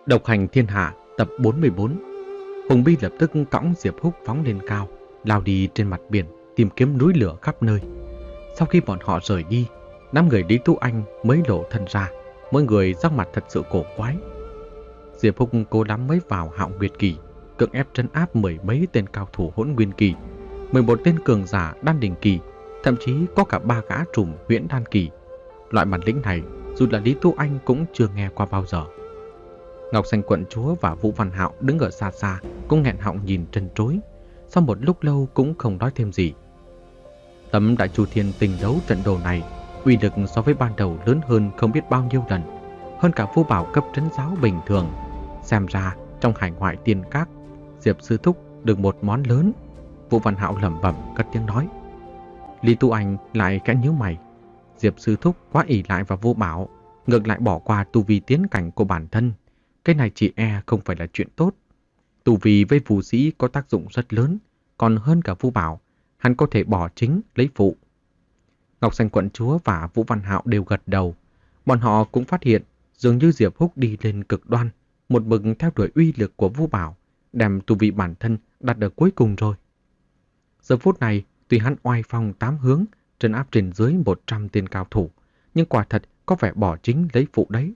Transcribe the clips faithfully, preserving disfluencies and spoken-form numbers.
Độc hành thiên hạ tập bốn mươi bốn. Hùng Bi lập tức cõng Diệp Húc phóng lên cao, lao đi trên mặt biển, tìm kiếm núi lửa khắp nơi. Sau khi bọn họ rời đi, năm người Lý Tú Anh mới lộ thân ra, mỗi người sắc mặt thật sự cổ quái. Diệp Húc cố lắm mới vào Hạo Nguyệt Kỳ, cưỡng ép trấn áp mười mấy tên cao thủ Hỗn Nguyên Kỳ, mười một tên cường giả Đan Đỉnh Kỳ, thậm chí có cả ba gã trùm Huyễn Đan Kỳ. Loại bản lĩnh này dù là Lý Tú Anh cũng chưa nghe qua bao giờ. Ngọc Xanh quận chúa và Vũ Văn Hạo đứng ở xa xa cũng nghẹn họng nhìn trân trối, sau một lúc lâu cũng không nói thêm gì. Tấm Đại Chu Thiên tình đấu trận đồ này uy lực so với ban đầu lớn hơn không biết bao nhiêu lần, hơn cả vô bảo cấp trấn giáo bình thường. Xem ra trong hải ngoại tiên các, Diệp sư thúc được một món lớn. Vũ Văn Hạo lẩm bẩm cất tiếng nói. Lý Tú Anh lại khẽ nhíu mày. Diệp sư thúc quá ỷ lại vào vô bảo, ngược lại bỏ qua tu vi tiến cảnh của bản thân. Cái này chỉ e không phải là chuyện tốt. Tu vi với phù sĩ có tác dụng rất lớn, còn hơn cả vô bảo, hắn có thể bỏ chính lấy phụ. Ngọc Xanh quận chúa và Vũ Văn Hạo đều gật đầu. Bọn họ cũng phát hiện dường như Diệp Húc đi lên cực đoan, một mực theo đuổi uy lực của vô bảo, đem tu vi bản thân đặt ở cuối cùng rồi. Giờ phút này, tuy hắn oai phong tám hướng, trấn áp trên dưới một trăm tên cao thủ, nhưng quả thật có vẻ bỏ chính lấy phụ đấy.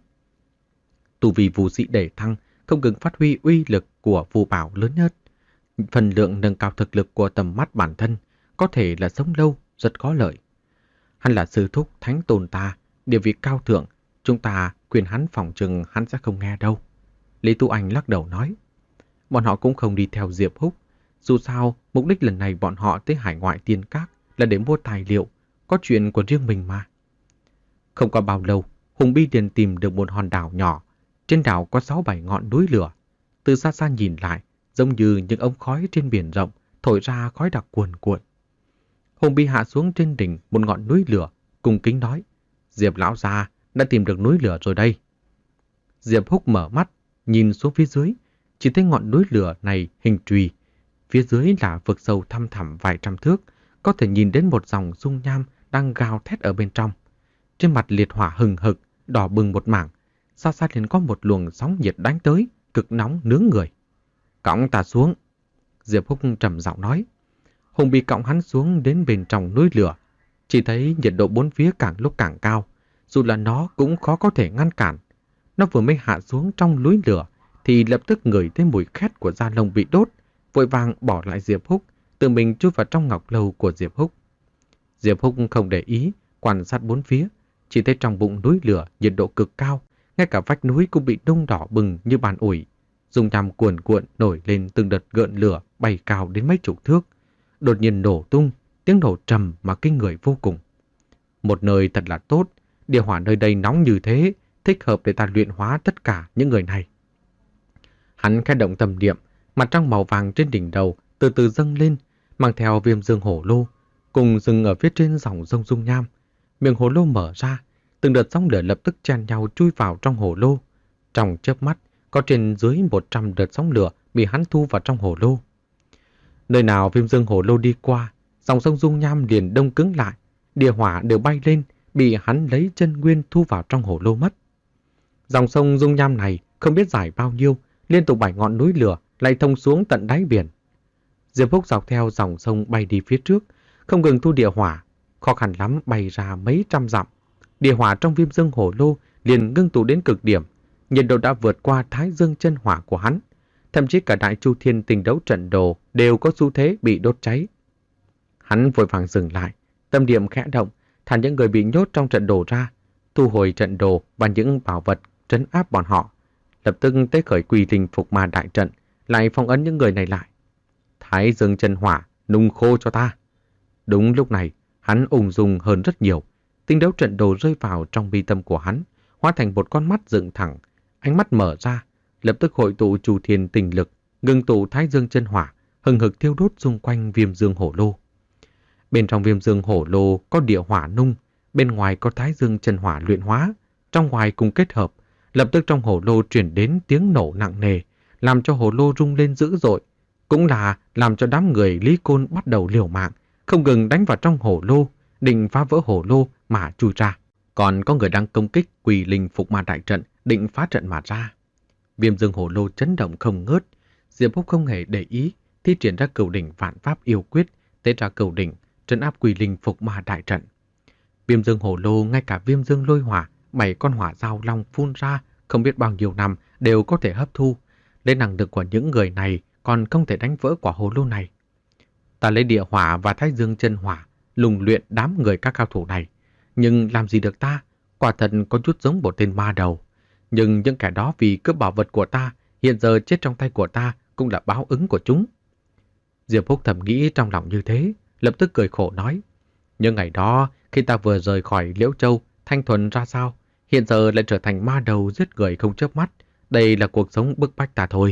Tu vi phù sĩ để thăng, không ngừng phát huy uy lực của vô bảo lớn nhất. Phần lượng nâng cao thực lực của tầm mắt bản thân, có thể là sống lâu, rất có lợi. Hắn là sư thúc thánh tôn ta, địa vị cao thượng, chúng ta khuyên hắn phòng chừng hắn sẽ không nghe đâu. Lý Tú Anh lắc đầu nói. Bọn họ cũng không đi theo Diệp Húc. Dù sao, mục đích lần này bọn họ tới hải ngoại tiên các là để mua tài liệu, có chuyện của riêng mình mà. Không qua bao lâu, Hùng Bi liền tìm được một hòn đảo nhỏ. Trên đảo có sáu bảy ngọn núi lửa. Từ xa xa nhìn lại, giống như những ống khói trên biển rộng, thổi ra khói đặc cuồn cuộn. Hùng Bi hạ xuống trên đỉnh một ngọn núi lửa, cung kính nói. Diệp lão gia đã tìm được núi lửa rồi đây. Diệp Húc mở mắt, nhìn xuống phía dưới, chỉ thấy ngọn núi lửa này hình chùy. Phía dưới là vực sâu thăm thẳm vài trăm thước, có thể nhìn đến một dòng dung nham đang gào thét ở bên trong. Trên mặt liệt hỏa hừng hực, đỏ bừng một mảng, xa xa liền có một luồng sóng nhiệt đánh tới, cực nóng nướng người. Cõng ta xuống. Diệp Húc trầm giọng nói. Hùng bị cõng hắn xuống đến bên trong núi lửa. Chỉ thấy nhiệt độ bốn phía càng lúc càng cao, dù là nó cũng khó có thể ngăn cản. Nó vừa mới hạ xuống trong núi lửa, thì lập tức ngửi thấy mùi khét của da lông bị đốt, vội vàng bỏ lại Diệp Húc, tự mình chui vào trong ngọc lâu của Diệp Húc. Diệp Húc không để ý, quan sát bốn phía, chỉ thấy trong bụng núi lửa nhiệt độ cực cao, ngay cả vách núi cũng bị nung đỏ bừng như bàn ủi. Dung nham cuồn cuộn nổi lên từng đợt gợn lửa bay cao đến mấy chục thước. Đột nhiên nổ tung, tiếng nổ trầm mà kinh người vô cùng. Một nơi thật là tốt, địa hỏa nơi đây nóng như thế, thích hợp để ta luyện hóa tất cả những người này. Hắn khẽ động tâm niệm, mặt trăng màu vàng trên đỉnh đầu từ từ dâng lên, mang theo viêm dương hổ lô, cùng dừng ở phía trên dòng sông dung nham. Miệng hổ lô mở ra, từng đợt sóng lửa lập tức chen nhau chui vào trong hổ lô. Trong chớp mắt, có trên dưới một trăm đợt sóng lửa bị hắn thu vào trong hổ lô. Nơi nào viêm dương hổ lô đi qua, dòng sông dung nham liền đông cứng lại, địa hỏa đều bay lên, bị hắn lấy chân nguyên thu vào trong hổ lô mất. Dòng sông dung nham này không biết dài bao nhiêu, liên tục bảy ngọn núi lửa lại thông xuống tận đáy biển. Diệp Húc dọc theo dòng sông bay đi phía trước, không ngừng thu địa hỏa, khó khăn lắm bay ra mấy trăm dặm. Địa hỏa trong viêm dương hổ lô liền ngưng tụ đến cực điểm, nhiệt độ đã vượt qua thái dương chân hỏa của hắn. Thậm chí cả Đại Chu Thiên tình đấu trận đồ đều có xu thế bị đốt cháy. Hắn vội vàng dừng lại, tâm niệm khẽ động, thả những người bị nhốt trong trận đồ ra, thu hồi trận đồ và những bảo vật trấn áp bọn họ. Lập tức tế khởi quỳ linh phục ma đại trận, lại phong ấn những người này lại. Thái dương chân hỏa, nung khô cho ta. Đúng lúc này, hắn ung dung hơn rất nhiều. Tinh đấu trận đồ rơi vào trong mi tâm của hắn, hóa thành một con mắt dựng thẳng, ánh mắt mở ra, lập tức hội tụ Chu Thiên tình lực, ngưng tụ thái dương chân hỏa, hừng hực thiêu đốt xung quanh viêm dương hổ lô. Bên trong viêm dương hổ lô có địa hỏa nung, bên ngoài có thái dương chân hỏa luyện hóa, trong ngoài cùng kết hợp, lập tức trong hổ lô truyền đến tiếng nổ nặng nề, làm cho hổ lô rung lên dữ dội, cũng là làm cho đám người Lý Côn bắt đầu liều mạng, không ngừng đánh vào trong hổ lô, định phá vỡ hổ lô mà chui ra. Còn có người đang công kích quỳ linh phục ma đại trận, định phá trận mà ra. Viêm dương hổ lô chấn động không ngớt. Diệp Húc không hề để ý, thi triển ra cửu đỉnh vạn pháp yêu quyết, tế ra cửu đỉnh, trấn áp quỷ linh phục ma đại trận. Viêm dương hổ lô, ngay cả viêm dương lôi hỏa, bảy con hỏa giao long phun ra, không biết bao nhiêu năm đều có thể hấp thu. Lên năng lực của những người này còn không thể đánh vỡ quả hồ lô này. Ta lấy địa hỏa và thái dương chân hỏa, lùng luyện đám người các cao thủ này. Nhưng làm gì được ta? Quả thật có chút giống một tên ma đầu. Nhưng những kẻ đó vì cướp bảo vật của ta, hiện giờ chết trong tay của ta cũng là báo ứng của chúng. Diệp Húc thầm nghĩ trong lòng như thế, lập tức cười khổ nói. Nhưng ngày đó, khi ta vừa rời khỏi Liễu Châu, thanh thuần ra sao, hiện giờ lại trở thành ma đầu giết người không chớp mắt. Đây là cuộc sống bức bách ta thôi.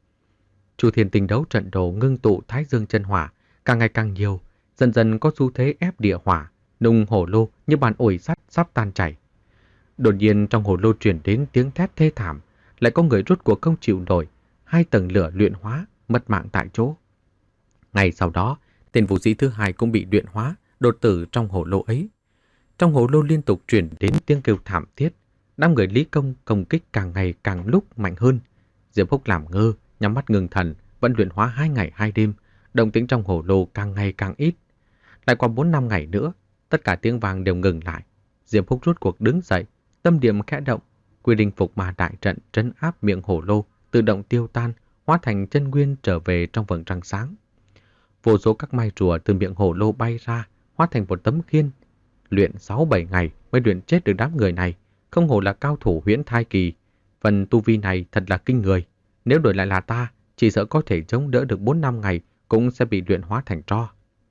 Chu Thiên Tinh đấu trận đồ ngưng tụ thái dương chân hỏa, càng ngày càng nhiều, dần dần có xu thế ép địa hỏa, nung hổ lô như bàn ủi sắt sắp tan chảy. Đột nhiên trong hồ lô truyền đến tiếng thét thê thảm, lại có người rốt cuộc không chịu nổi, hai tầng lửa luyện hóa, mất mạng tại chỗ. Ngay sau đó, tên vũ sĩ thứ hai cũng bị luyện hóa, đột tử trong hồ lô ấy. Trong hồ lô liên tục truyền đến tiếng kêu thảm thiết, đám người Lý Công công kích càng ngày càng lúc mạnh hơn. Diệp Húc làm ngơ, nhắm mắt ngừng thần, vẫn luyện hóa hai ngày hai đêm, động tĩnh trong hồ lô càng ngày càng ít. Lại qua bốn năm ngày nữa, tất cả tiếng vang đều ngừng lại. Diệp Húc rốt cuộc đứng dậy, tâm niệm khẽ động, quy linh phục ma đại trận trấn áp miệng hồ lô tự động tiêu tan, hóa thành chân nguyên trở về trong vầng trăng sáng. Vô số các mai rùa từ miệng hồ lô bay ra, hóa thành một tấm khiên. Luyện sáu bảy ngày mới luyện chết được đám người này, không hổ là cao thủ huyễn thai kỳ. Phần tu vi này thật là kinh người. Nếu đổi lại là ta, chỉ sợ có thể chống đỡ được bốn năm ngày cũng sẽ bị luyện hóa thành tro.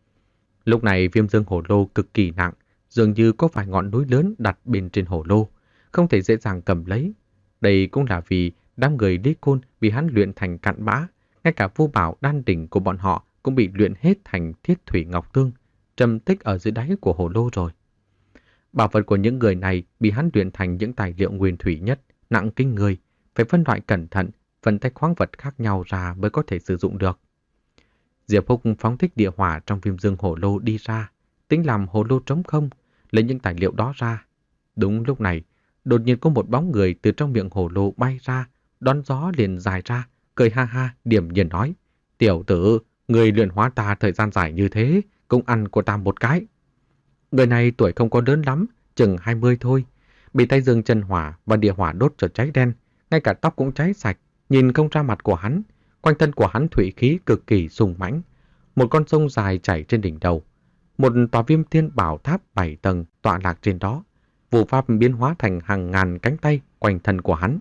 Lúc này viêm dương hồ lô cực kỳ nặng, dường như có vài ngọn núi lớn đặt bên trên hồ lô, không thể dễ dàng cầm lấy. Đây cũng là vì đám người Lý Côn bị hắn luyện thành cặn bã, ngay cả vô bảo đan đỉnh của bọn họ cũng bị luyện hết thành thiết thủy ngọc tương, trầm tích ở dưới đáy của hồ lô rồi. Bảo vật của những người này bị hắn luyện thành những tài liệu nguyên thủy nhất, nặng kinh người, phải phân loại cẩn thận, phân tách khoáng vật khác nhau ra mới có thể sử dụng được. Diệp Húc phóng thích địa hỏa trong viêm dương hồ lô đi ra, tính làm hồ lô trống không, lấy những tài liệu đó ra. Đúng lúc này, đột nhiên có một bóng người từ trong miệng hồ lô bay ra, đón gió liền dài ra, cười ha ha, điểm nhiên nói: "Tiểu tử, người luyện hóa ta thời gian dài như thế, cũng ăn của ta một cái." Người này tuổi không có lớn lắm, chừng hai mươi thôi, bị tay dương chân hỏa và địa hỏa đốt cho cháy đen, ngay cả tóc cũng cháy sạch, nhìn không ra mặt của hắn. Quanh thân của hắn thủy khí cực kỳ sùng mãnh, một con sông dài chảy trên đỉnh đầu, một tòa viêm thiên bảo tháp bảy tầng tọa lạc trên đó, vụ pháp biến hóa thành hàng ngàn cánh tay quanh thân của hắn.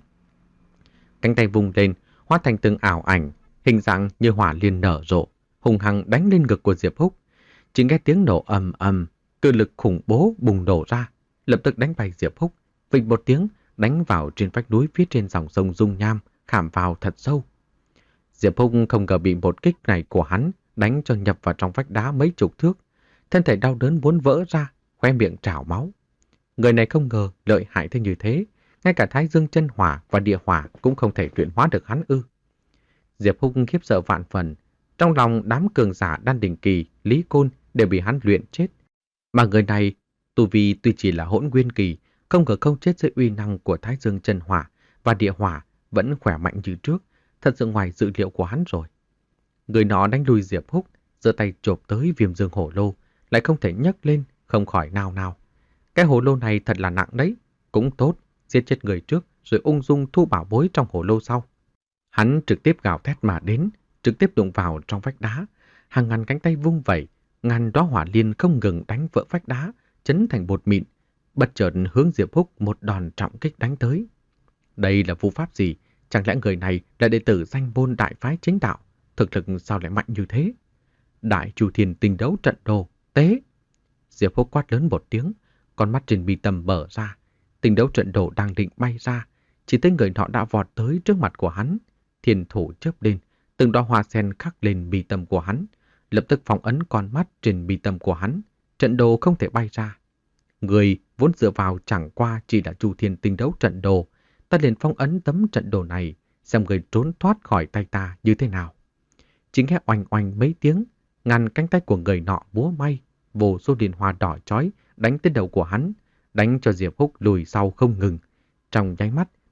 Cánh tay vùng lên, hóa thành từng ảo ảnh, hình dạng như hỏa liên nở rộ, hùng hăng đánh lên ngực của Diệp Húc. Chỉ nghe tiếng nổ ầm ầm, cự lực khủng bố bùng nổ ra, lập tức đánh bay Diệp Húc, vịch một tiếng đánh vào trên vách núi phía trên dòng sông Dung Nham, khảm vào thật sâu. Diệp Húc không ngờ bị một kích này của hắn đánh cho nhập vào trong vách đá mấy chục thước, thân thể đau đớn muốn vỡ ra, khoe miệng trào máu. Người này không ngờ lợi hại thế như thế, ngay cả thái dương chân hỏa và địa hỏa cũng không thể luyện hóa được hắn ư. Diệp Húc khiếp sợ vạn phần, trong lòng đám cường giả đan đỉnh kỳ, Lý Côn đều bị hắn luyện chết. Mà người này, tu vi tuy chỉ là hỗn nguyên kỳ, không ngờ không chết dưới uy năng của thái dương chân hỏa và địa hỏa, vẫn khỏe mạnh như trước, thật sự ngoài dự liệu của hắn rồi. Người nọ đánh lùi Diệp Húc, giơ tay chộp tới viêm dương hổ lô, lại không thể nhấc lên, không khỏi nao nao. Cái hổ lô này thật là nặng đấy, cũng tốt, giết chết người trước rồi ung dung thu bảo bối trong hổ lô sau. Hắn trực tiếp gào thét mà đến, trực tiếp đụng vào trong vách đá, hàng ngàn cánh tay vung vẩy, ngàn đóa hỏa liên không ngừng đánh vỡ vách đá, chấn thành bột mịn, bất chợt hướng Diệp Húc một đòn trọng kích đánh tới. Đây là vu pháp gì? Chẳng lẽ người này là đệ tử danh môn đại phái chính đạo? Thực lực sao lại mạnh như thế? Đại Chu Thiên Tinh đấu trận đồ, tế! Diệp Húc quát lớn một tiếng, con mắt trên mi tâm mở ra. Tinh đấu trận đồ đang định bay ra, chỉ thấy người nọ đã vọt tới trước mặt của hắn. Thiên thủ chớp lên, từng đóa hoa sen khắc lên mi tâm của hắn, lập tức phong ấn con mắt trên mi tâm của hắn. Trận đồ không thể bay ra. Người vốn dựa vào chẳng qua chỉ là Chu Thiên Tinh đấu trận đồ, ta liền phong ấn tấm trận đồ này, xem người trốn thoát khỏi tay ta như thế nào. Chỉ nghe oanh oanh mấy tiếng, ngàn cánh tay của người nọ múa may, vô số liên hoa đỏ chói đánh tới đầu của hắn, đánh cho Diệp Húc lùi sau không ngừng. Trong nháy mắt,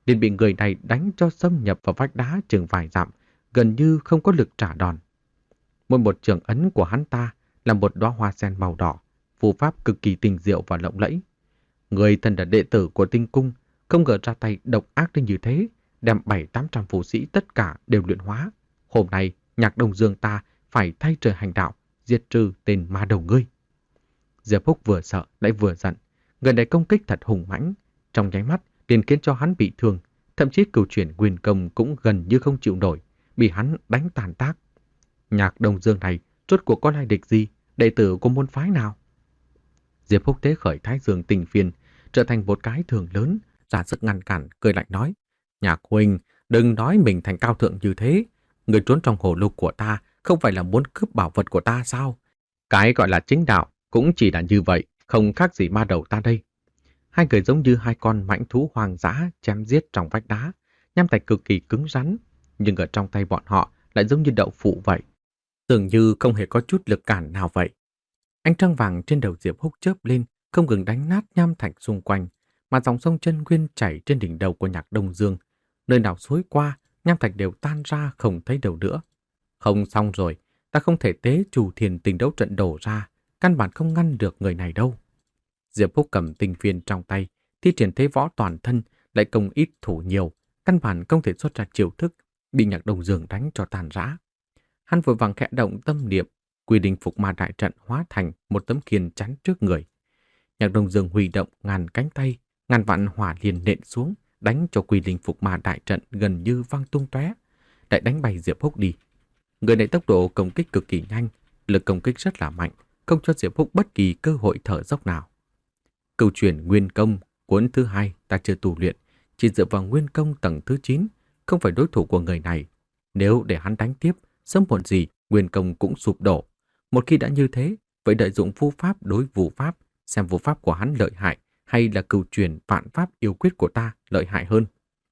liền bị người này đánh cho xâm nhập vào vách đá chừng vài dặm, gần như không có lực trả đòn. Mỗi một trường ấn của hắn ta là một đóa hoa sen màu đỏ, phù pháp cực kỳ tinh diệu và lộng lẫy. Người thân là đệ tử của Tinh Cung, không ngờ ra tay độc ác đến như thế, đem bảy tám trăm phù sĩ tất cả đều luyện hóa. Hôm nay, Nhạc Đông Dương ta phải thay trời hành đạo, diệt trừ tên ma đầu ngươi. Diệp Húc vừa sợ lại vừa giận, người này công kích thật hùng mãnh, trong nháy mắt liền khiến cho hắn bị thương, thậm chí cửu chuyển nguyên công cũng gần như không chịu nổi, bị hắn đánh tàn tác. Nhạc Đông Dương này rốt cuộc có lai địch gì, đệ tử của môn phái nào? Diệp Húc tế khởi Thái Dương Tinh Phiên, trở thành một cái thường lớn, ra sức ngăn cản, cười lạnh nói: Nhạc huynh, đừng nói mình thành cao thượng như thế. Người trốn trong hồ lô của ta không phải là muốn cướp bảo vật của ta sao? Cái gọi là chính đạo cũng chỉ là như vậy, không khác gì ma đầu ta đây. Hai người giống như hai con mãnh thú hoang dã chém giết trong vách đá, nham thạch cực kỳ cứng rắn, nhưng ở trong tay bọn họ lại giống như đậu phụ vậy, dường như không hề có chút lực cản nào vậy. Ánh trăng vàng trên đầu Diệp Húc chớp lên, không ngừng đánh nát nham thạch xung quanh, mà dòng sông chân nguyên chảy trên đỉnh đầu của Nhạc Đông Dương. Nơi nào xối qua, nham thạch đều tan ra không thấy đâu nữa. Không xong rồi, ta không thể tế Chủ Thiền Tình Đấu Trận đổ ra, căn bản không ngăn được người này đâu. Diệp Húc cầm tinh phiên trong tay, thi triển thế võ toàn thân, lại công ít thủ nhiều, căn bản không thể xuất ra chiêu thức, bị Nhạc Đông Dương đánh cho tàn rã. Hắn vội vàng khẽ động tâm niệm, quy định phục ma đại trận hóa thành một tấm khiên chắn trước người. Nhạc Đông Dương huy động ngàn cánh tay, ngàn vạn hỏa liền nện xuống, đánh cho quy linh phục ma đại trận gần như văng tung tóe, lại đánh bay Diệp Húc đi. Người này tốc độ công kích cực kỳ nhanh, lực công kích rất là mạnh, không cho Diệp Húc bất kỳ cơ hội thở dốc nào. Câu chuyện Nguyên Công cuốn thứ hai ta chưa tu luyện, chỉ dựa vào Nguyên Công tầng thứ chín, không phải đối thủ của người này. Nếu để hắn đánh tiếp, sớm muộn gì Nguyên Công cũng sụp đổ. Một khi đã như thế, vậy đợi dụng phù pháp đối vũ pháp, xem vũ pháp của hắn lợi hại hay là cửu truyền vạn pháp yêu quyết của ta lợi hại hơn.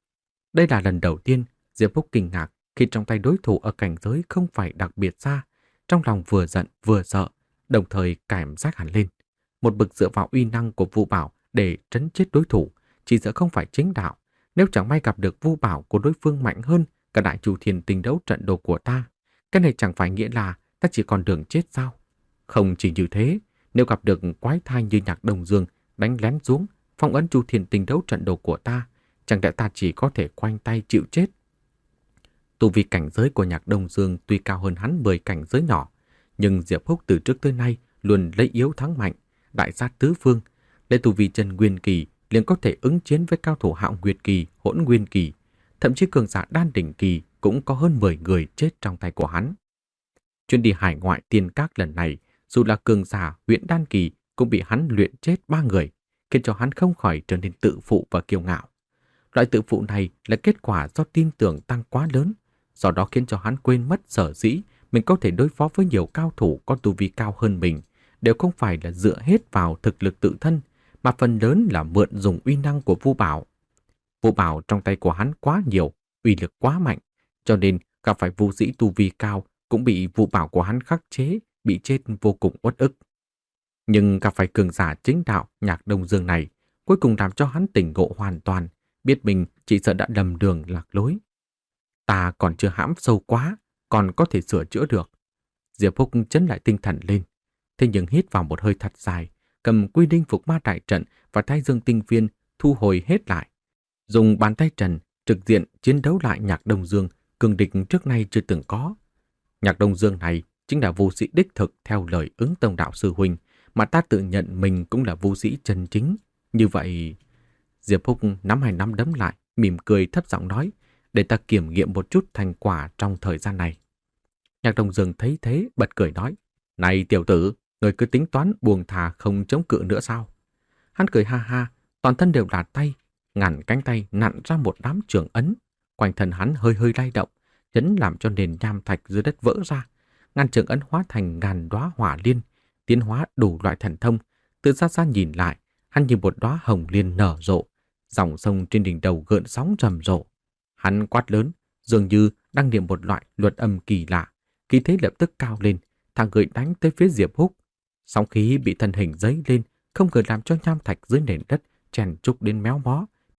Đây là lần đầu tiên Diệp Húc kinh ngạc khi trong tay đối thủ ở cảnh giới không phải đặc biệt xa, trong lòng vừa giận vừa sợ, đồng thời cảm giác hẳn lên. Một bực dựa vào uy năng của Vu Bảo để trấn chết đối thủ, chỉ sợ không phải chính đạo. Nếu chẳng may gặp được Vu Bảo của đối phương mạnh hơn cả Đại Chủ Thiền Tình Đấu Trận đồ của ta, cái này chẳng phải nghĩa là ta chỉ còn đường chết sao? Không chỉ như thế, nếu gặp được quái thai như Nhạc Đông Dương đánh lén xuống, phong ấn Chủ Thiền Tình Đấu Trận đồ của ta, chẳng lẽ ta chỉ có thể khoanh tay chịu chết? Tu vi cảnh giới của Nhạc Đông Dương tuy cao hơn hắn mười cảnh giới nhỏ, nhưng Diệp Húc từ trước tới nay luôn lấy yếu thắng mạnh, đại sát tứ phương, lấy tu vi chân nguyên kỳ liền có thể ứng chiến với cao thủ Hạo Nguyệt kỳ, Hỗn Nguyên kỳ, thậm chí cường giả đan đỉnh kỳ cũng có hơn mười người chết trong tay của hắn. Chuyến đi hải ngoại tiên các lần này, dù là cường giả huyện đan kỳ cũng bị hắn luyện chết ba người, khiến cho hắn không khỏi trở nên tự phụ và kiêu ngạo. Loại tự phụ này là kết quả do tin tưởng tăng quá lớn, do đó khiến cho hắn quên mất sở dĩ mình có thể đối phó với nhiều cao thủ có tu vi cao hơn mình, đều không phải là dựa hết vào thực lực tự thân, mà phần lớn là mượn dùng uy năng của Vu Bảo. Vu Bảo trong tay của hắn quá nhiều, uy lực quá mạnh, cho nên gặp phải vu sĩ tu vi cao cũng bị Vu Bảo của hắn khắc chế, bị chết vô cùng uất ức. Nhưng gặp phải cường giả chính đạo Nhạc Đông Dương này, cuối cùng làm cho hắn tỉnh ngộ hoàn toàn, biết mình chỉ sợ đã lầm đường lạc lối. Ta còn chưa hãm sâu quá, còn có thể sửa chữa được. Diệp Húc chấn lại tinh thần lên, thế nhưng hít vào một hơi thật dài, cầm quy đinh phục ma đại trận và Thái Dương tinh viên thu hồi hết lại, dùng bàn tay trần trực diện chiến đấu lại Nhạc Đông Dương, cường địch trước nay chưa từng có. Nhạc Đông Dương này chính là vu sĩ đích thực theo lời Ứng Tông đạo sư huynh, mà ta tự nhận mình cũng là vu sĩ chân chính. Như vậy, Diệp Húc nắm hai nắm đấm lại, mỉm cười thấp giọng nói, để ta kiểm nghiệm một chút thành quả trong thời gian này. Nhạc Đông Dương thấy thế bật cười nói, này tiểu tử, người cứ tính toán buông thà không chống cự nữa sao? Hắn cười ha ha, toàn thân đều là tay, ngàn cánh tay nặn ra một đám trường ấn, quanh thân hắn hơi hơi lay động, chấn làm cho nền nham thạch dưới đất vỡ ra. Ngàn trường ấn hóa thành ngàn đóa hỏa liên, tiến hóa đủ loại thần thông. Từ xa xa nhìn lại, hắn như một đóa hồng liên nở rộ, dòng sông trên đỉnh đầu gợn sóng rầm rộ. Hắn quát lớn, dường như đang niệm một loại luật âm kỳ lạ, khí thế lập tức cao lên, thẳng người đánh tới phía Diệp Húc. Sóng khí bị thân hình dấy lên, không ngờ làm cho nham thạch dưới nền đất chèn trúc đến méo mó,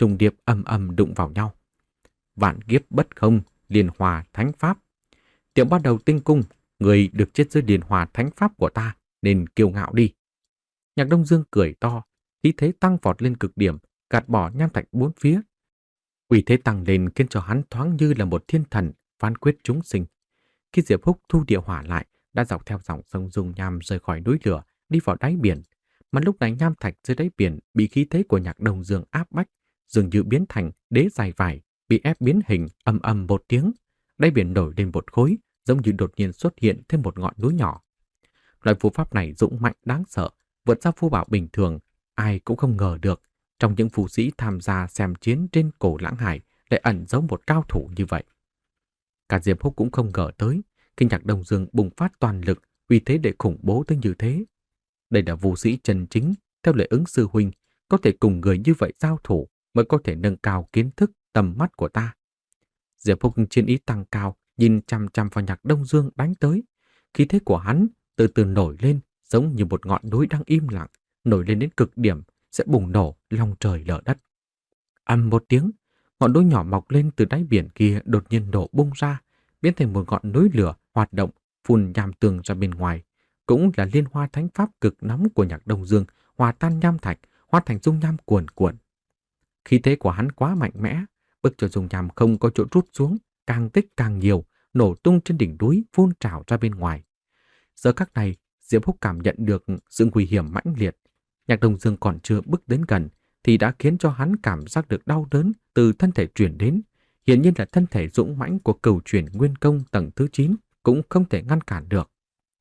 trùng điệp ầm ầm đụng vào nhau. Vạn kiếp bất không, liên hòa thánh pháp. Tiểu bắt đầu tinh cung, người được chết dưới liên hòa thánh pháp của ta, nên kiêu ngạo đi. Nhạc Đông Dương cười to, khí thế tăng vọt lên cực điểm, gạt bỏ nham thạch bốn phía. Uy thế tăng lên khiến cho hắn thoáng như là một thiên thần phán quyết chúng sinh. Khi Diệp Húc thu địa hỏa lại, đã dọc theo dòng sông dung nham rời khỏi núi lửa, đi vào đáy biển. Mà lúc này nham thạch dưới đáy biển bị khí thế của Nhạc Đông Dương áp bách, dường như biến thành đế dài vải, bị ép biến hình ầm ầm một tiếng. Đáy biển nổi lên một khối, giống như đột nhiên xuất hiện thêm một ngọn núi nhỏ. Loại phù pháp này dũng mạnh đáng sợ, vượt ra phù bảo bình thường, ai cũng không ngờ được. Trong những phù sĩ tham gia xem chiến trên cổ Lãng Hải lại ẩn giấu một cao thủ như vậy. Cả Diệp Húc cũng không ngờ tới, khi Nhạc Đông Dương bùng phát toàn lực, uy thế để khủng bố tới như thế. Đây là phù sĩ chân chính, theo lời ứng sư huynh, có thể cùng người như vậy giao thủ mới có thể nâng cao kiến thức, tầm mắt của ta. Diệp Húc chiến ý tăng cao, nhìn chằm chằm vào Nhạc Đông Dương đánh tới. Khí thế của hắn từ từ nổi lên, giống như một ngọn núi đang im lặng, nổi lên đến cực điểm, sẽ bùng nổ long trời lở đất. Ầm một tiếng, ngọn núi nhỏ mọc lên từ đáy biển kia đột nhiên nổ bung ra, biến thành một ngọn núi lửa hoạt động, phun nham tường ra bên ngoài. Cũng là liên hoa thánh pháp cực nóng của Nhạc Đông Dương, hòa tan nham thạch, hóa thành dung nham cuồn cuộn. Khí thế của hắn quá mạnh mẽ, bức cho dung nham không có chỗ rút xuống, càng tích càng nhiều, nổ tung trên đỉnh núi, phun trào ra bên ngoài. Giờ khắc này, Diệp Húc cảm nhận được sự nguy hiểm mãnh liệt. Nhạc Đông Dương còn chưa bước đến gần thì đã khiến cho hắn cảm giác được đau đớn từ thân thể truyền đến. Hiển nhiên là thân thể dũng mãnh của cửu chuyển nguyên công tầng thứ chín cũng không thể ngăn cản được.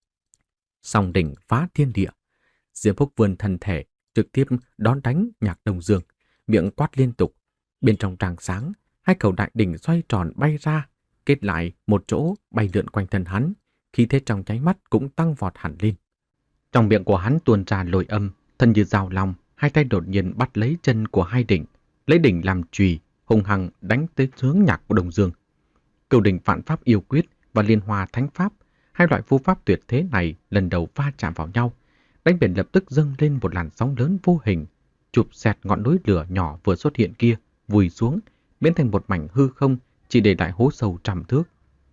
Song đỉnh phá thiên địa, Diệp Húc vươn thân thể trực tiếp đón đánh Nhạc Đông Dương, miệng quát liên tục. Bên trong tràng sáng, hai khẩu đại đỉnh xoay tròn bay ra, kết lại một chỗ bay lượn quanh thân hắn, khí thế trong nháy mắt cũng tăng vọt hẳn lên. Trong miệng của hắn tuôn ra lôi âm, thân như dao long, hai tay đột nhiên bắt lấy chân của hai đỉnh, lấy đỉnh làm chùy, hung hăng đánh tới hướng Nhạc của Đông Dương. Cửu đỉnh vạn pháp yêu quyết và liên hoa thánh pháp, hai loại phù pháp tuyệt thế này lần đầu va chạm vào nhau, đánh biển lập tức dâng lên một làn sóng lớn vô hình, chụp xẹt ngọn núi lửa nhỏ vừa xuất hiện kia, vùi xuống, biến thành một mảnh hư không, chỉ để lại hố sâu trăm thước.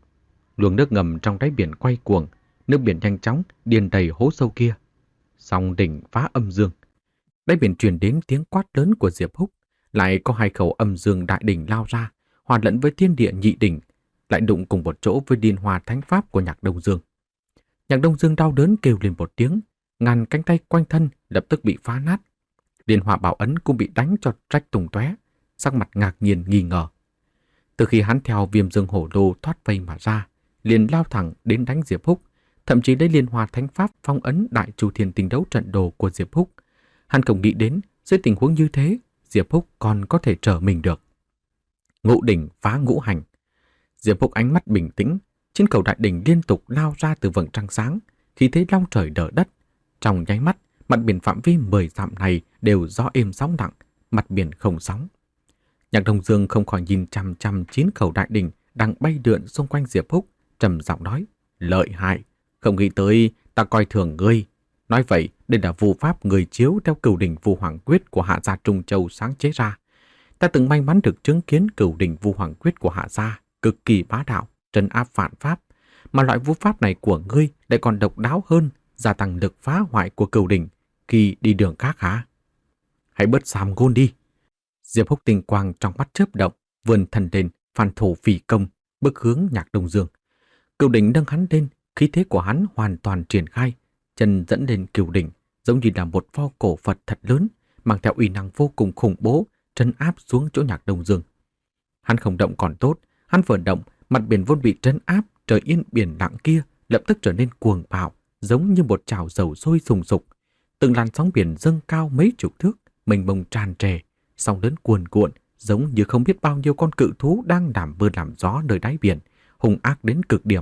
Luồng nước ngầm trong đáy biển quay cuồng, nước biển nhanh chóng điền đầy hố sâu kia. Song đỉnh phá âm dương, đáy biển truyền đến tiếng quát lớn của Diệp Húc, lại có hai khẩu âm dương đại đỉnh lao ra, hòa lẫn với thiên địa nhị đỉnh, lại đụng cùng một chỗ với liên hoa thánh pháp của Nhạc Đông Dương. Nhạc Đông Dương đau đớn kêu lên một tiếng, ngàn cánh tay quanh thân lập tức bị phá nát. Liên hoa bảo ấn cũng bị đánh cho rách tung tóe, sắc mặt ngạc nhiên nghi ngờ. Từ khi hắn theo Viêm Dương Hổ Lô thoát vây mà ra, liền lao thẳng đến đánh Diệp Húc, thậm chí lấy liên hoa thánh pháp phong ấn đại chu thiên tinh đấu trận đồ của Diệp Húc. Hắn không nghĩ đến dưới tình huống như thế, Diệp Húc còn có thể trở mình được. Ngũ đỉnh phá ngũ hành, Diệp Húc ánh mắt bình tĩnh, trên cầu đại đỉnh liên tục lao ra từ vầng trăng sáng, khí thế long trời đỡ đất. Trong nháy mắt, mặt biển phạm vi mười dặm này đều gió êm sóng lặng, mặt biển không sóng. Nhạc Đông Dương không khỏi nhìn chằm chằm chín khẩu đại đỉnh đang bay lượn xung quanh Diệp Húc, trầm giọng nói: lợi hại, không nghĩ tới ta coi thường ngươi. Nói vậy, đây là phù pháp người chiếu theo cửu đỉnh Vu Hoàng Quyết của Hạ gia Trung Châu sáng chế ra. Ta từng may mắn được chứng kiến cửu đỉnh Vu Hoàng Quyết của Hạ gia cực kỳ bá đạo, trấn áp vạn pháp, mà loại vũ pháp này của ngươi lại còn độc đáo hơn, gia tăng lực phá hoại của cửu đỉnh khi đi đường khác hả? Hãy bớt xàm ngôn đi. Diệp Húc tinh quang trong mắt chớp động, vươn thân lên, phản thổ phỉ công, bước hướng Nhạc Đông Dương. Cửu đỉnh nâng hắn lên, khí thế của hắn hoàn toàn triển khai, chân dẫn lên cửu đỉnh, giống như là một pho cổ Phật thật lớn, mang theo uy năng vô cùng khủng bố, trấn áp xuống chỗ Nhạc Đông Dương. Hắn không động còn tốt, hắn vừa động, mặt biển vốn bị trấn áp, trời yên biển lặng kia lập tức trở nên cuồng bạo, giống như một chảo dầu sôi sùng sục. Từng làn sóng biển dâng cao mấy chục thước, mênh mông tràn trề, sóng lớn cuồn cuộn, giống như không biết bao nhiêu con cự thú đang làm mưa làm gió nơi đáy biển, hung ác đến cực điểm.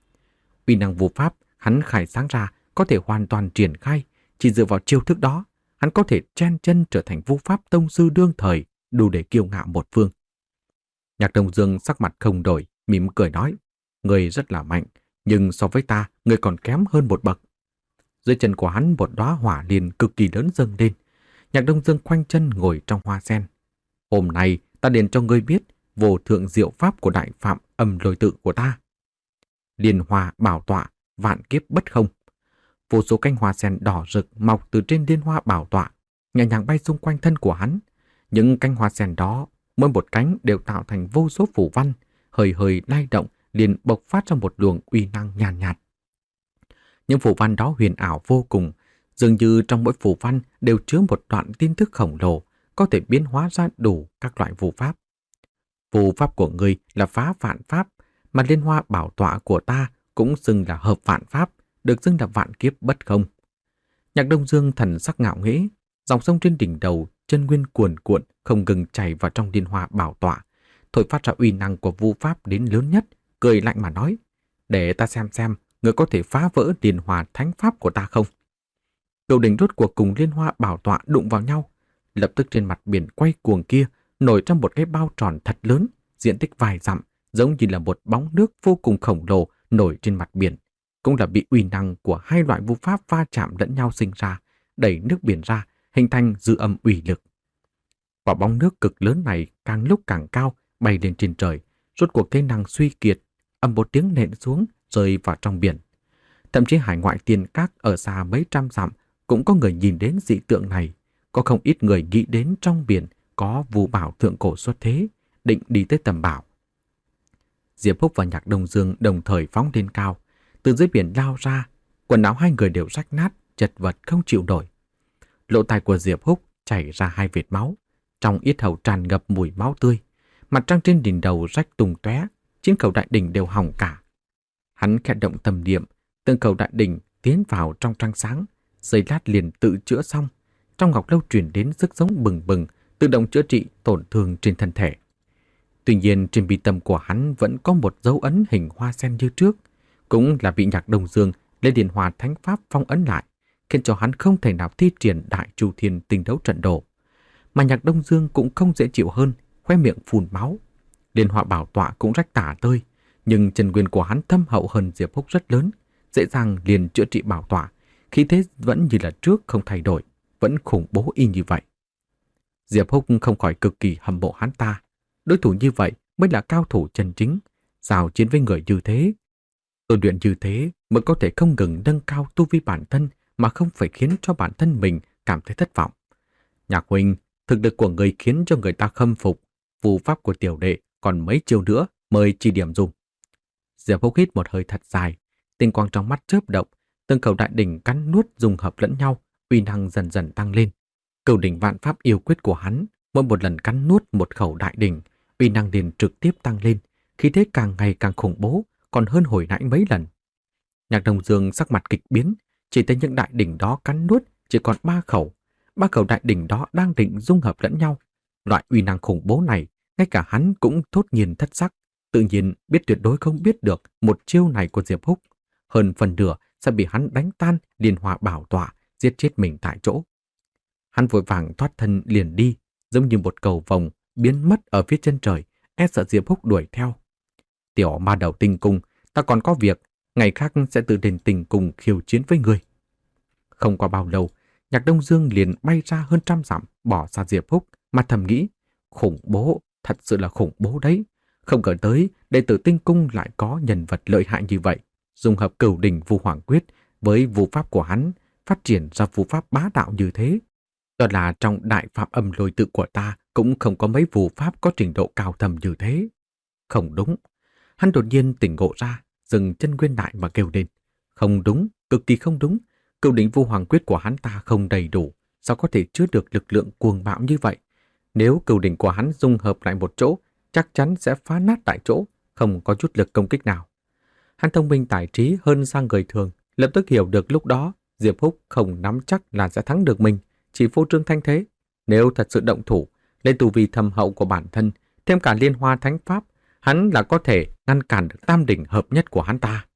Uy năng vô pháp hắn khai sáng ra có thể hoàn toàn triển khai, chỉ dựa vào chiêu thức đó, hắn có thể chen chân trở thành vô pháp tông sư đương thời, đủ để kiêu ngạo một phương. Nhạc Đông Dương sắc mặt không đổi, mỉm cười nói: người rất là mạnh, nhưng so với ta, người còn kém hơn một bậc. Dưới chân của hắn một đóa hỏa liên cực kỳ lớn dâng lên. Nhạc Đông Dương khoanh chân ngồi trong hoa sen. Hôm nay ta liền cho ngươi biết vô thượng diệu pháp của đại phạm âm lôi tự của ta. Liên hoa bảo tọa, vạn kiếp bất không. Vô số cánh hoa sen đỏ rực mọc từ trên liên hoa bảo tọa, nhẹ nhàng bay xung quanh thân của hắn. Những cánh hoa sen đó, mỗi một cánh đều tạo thành vô số phù văn, hơi hơi lay động liền bộc phát ra một luồng uy năng nhàn nhạt, nhạt. Những phù văn đó huyền ảo vô cùng, dường như trong mỗi phù văn đều chứa một đoạn tin tức khổng lồ, có thể biến hóa ra đủ các loại phù pháp. Phù pháp của ngươi là phá vạn pháp, mà liên hoa bảo tọa của ta cũng xưng là hợp vạn pháp, được xưng là vạn kiếp bất không. Nhạc Đông Dương thần sắc ngạo nghễ, dòng sông trên đỉnh đầu chân nguyên cuồn cuộn không ngừng chảy vào trong liên hoa bảo tọa, thổi phát ra uy năng của vu pháp đến lớn nhất, cười lạnh mà nói: "Để ta xem xem, ngươi có thể phá vỡ liên hoa thánh pháp của ta không?" Cửu đỉnh rốt cuộc cùng liên hoa bảo tọa đụng vào nhau, lập tức trên mặt biển quay cuồng kia nổi ra một cái bao tròn thật lớn, diện tích vài dặm, giống như là một bóng nước vô cùng khổng lồ nổi trên mặt biển, cũng là bị uy năng của hai loại vu pháp va chạm lẫn nhau sinh ra, đẩy nước biển ra, hình thành dư âm uy lực. Quả bóng nước cực lớn này càng lúc càng cao, bay lên trên trời, rốt cuộc thế năng suy kiệt, ầm một tiếng nện xuống, rơi vào trong biển. Thậm chí hải ngoại tiền các ở xa mấy trăm dặm cũng có người nhìn đến dị tượng này, có không ít người nghĩ đến trong biển có vu bảo thượng cổ xuất thế, định đi tới tầm bảo. Diệp Húc và Nhạc Đông Dương đồng thời phóng lên cao, từ dưới biển lao ra, quần áo hai người đều rách nát, chật vật không chịu nổi. Lỗ tai của Diệp Húc chảy ra hai vệt máu, trong yết hầu tràn ngập mùi máu tươi, mặt trăng trên đỉnh đầu rách tung tóe, chín khẩu đại đỉnh đều hỏng cả. Hắn khẽ động tâm niệm, từng khẩu đại đỉnh tiến vào trong trăng sáng, giây lát liền tự chữa xong, trong ngọc lâu truyền đến sức sống bừng bừng, tự động chữa trị tổn thương trên thân thể. Tuy nhiên trên bi tâm của hắn vẫn có một dấu ấn hình hoa sen như trước, cũng là bị Nhạc Đông Dương lấy Điền Hòa Thánh Pháp phong ấn lại, khiến cho hắn không thể nào thi triển Đại Chu Thiên Tinh Đấu trận đồ. Mà Nhạc Đông Dương cũng không dễ chịu hơn, khóe miệng phun máu. Liên Hoa bảo tọa cũng rách tả tơi, nhưng chân nguyên của hắn thâm hậu hơn Diệp Húc rất lớn, dễ dàng liền chữa trị bảo tọa, khí thế vẫn như là trước không thay đổi, vẫn khủng bố y như vậy. Diệp Húc không khỏi cực kỳ hâm mộ hắn ta, đối thủ như vậy mới là cao thủ chân chính, giao chiến với người như thế. Tu luyện như thế mới có thể không ngừng nâng cao tu vi bản thân mà không phải khiến cho bản thân mình cảm thấy thất vọng. Nhạc huynh, thực lực của người khiến cho người ta khâm phục, phù pháp của tiểu đệ còn mấy chiêu nữa mời chỉ điểm dùng. Diệp Húc hít một hơi thật dài, tinh quang trong mắt chớp động, từng khẩu đại đỉnh cắn nuốt dung hợp lẫn nhau, uy năng dần dần tăng lên. Cửu đỉnh vạn pháp yêu quyết của hắn, mỗi một lần cắn nuốt một khẩu đại đỉnh, uy năng liền trực tiếp tăng lên, khí thế càng ngày càng khủng bố, còn hơn hồi nãy mấy lần. Nhạc Đông Dương sắc mặt kịch biến, chỉ thấy những đại đỉnh đó cắn nuốt chỉ còn ba khẩu, ba khẩu đại đỉnh đó đang định dung hợp lẫn nhau. Loại uy năng khủng bố này, ngay cả hắn cũng thốt nhiên thất sắc, tự nhiên biết tuyệt đối không biết được một chiêu này của Diệp Húc, hơn phần nửa sẽ bị hắn đánh tan Liên Hoa bảo tọa, giết chết mình tại chỗ. Hắn vội vàng thoát thân liền đi, giống như một cầu vồng biến mất ở phía chân trời, e sợ Diệp Húc đuổi theo. Tiểu ma đầu tinh cung, ta còn có việc, ngày khác sẽ tự đến tinh cung khiêu chiến với người. Không qua bao lâu, Nhạc Đông Dương liền bay ra hơn trăm dặm, bỏ xa Diệp Húc, mà thầm nghĩ, khủng bố, thật sự là khủng bố đấy. Không ngờ tới, đệ tử tinh cung lại có nhân vật lợi hại như vậy, dùng hợp cửu đỉnh Vu Hoàng Quyết với vu pháp của hắn, phát triển ra vu pháp bá đạo như thế. Đó là trong đại phạm âm lôi tự của ta cũng không có mấy vu pháp có trình độ cao thầm như thế. Không đúng. Hắn đột nhiên tỉnh ngộ ra, dừng chân nguyên lại mà kêu lên. Không đúng, cực kỳ không đúng. Cửu đỉnh Vu Hoàng Quyết của hắn ta không đầy đủ, sao có thể chứa được lực lượng cuồng bạo như vậy? Nếu cửu đỉnh của hắn dung hợp lại một chỗ, chắc chắn sẽ phá nát tại chỗ, không có chút lực công kích nào. Hắn thông minh tài trí hơn sang người thường, lập tức hiểu được lúc đó Diệp Húc không nắm chắc là sẽ thắng được mình, chỉ phô trương thanh thế. Nếu thật sự động thủ, lấy tu vi thâm hậu của bản thân, thêm cả Liên Hoa Thánh Pháp, hắn là có thể ngăn cản được tam đỉnh hợp nhất của hắn ta.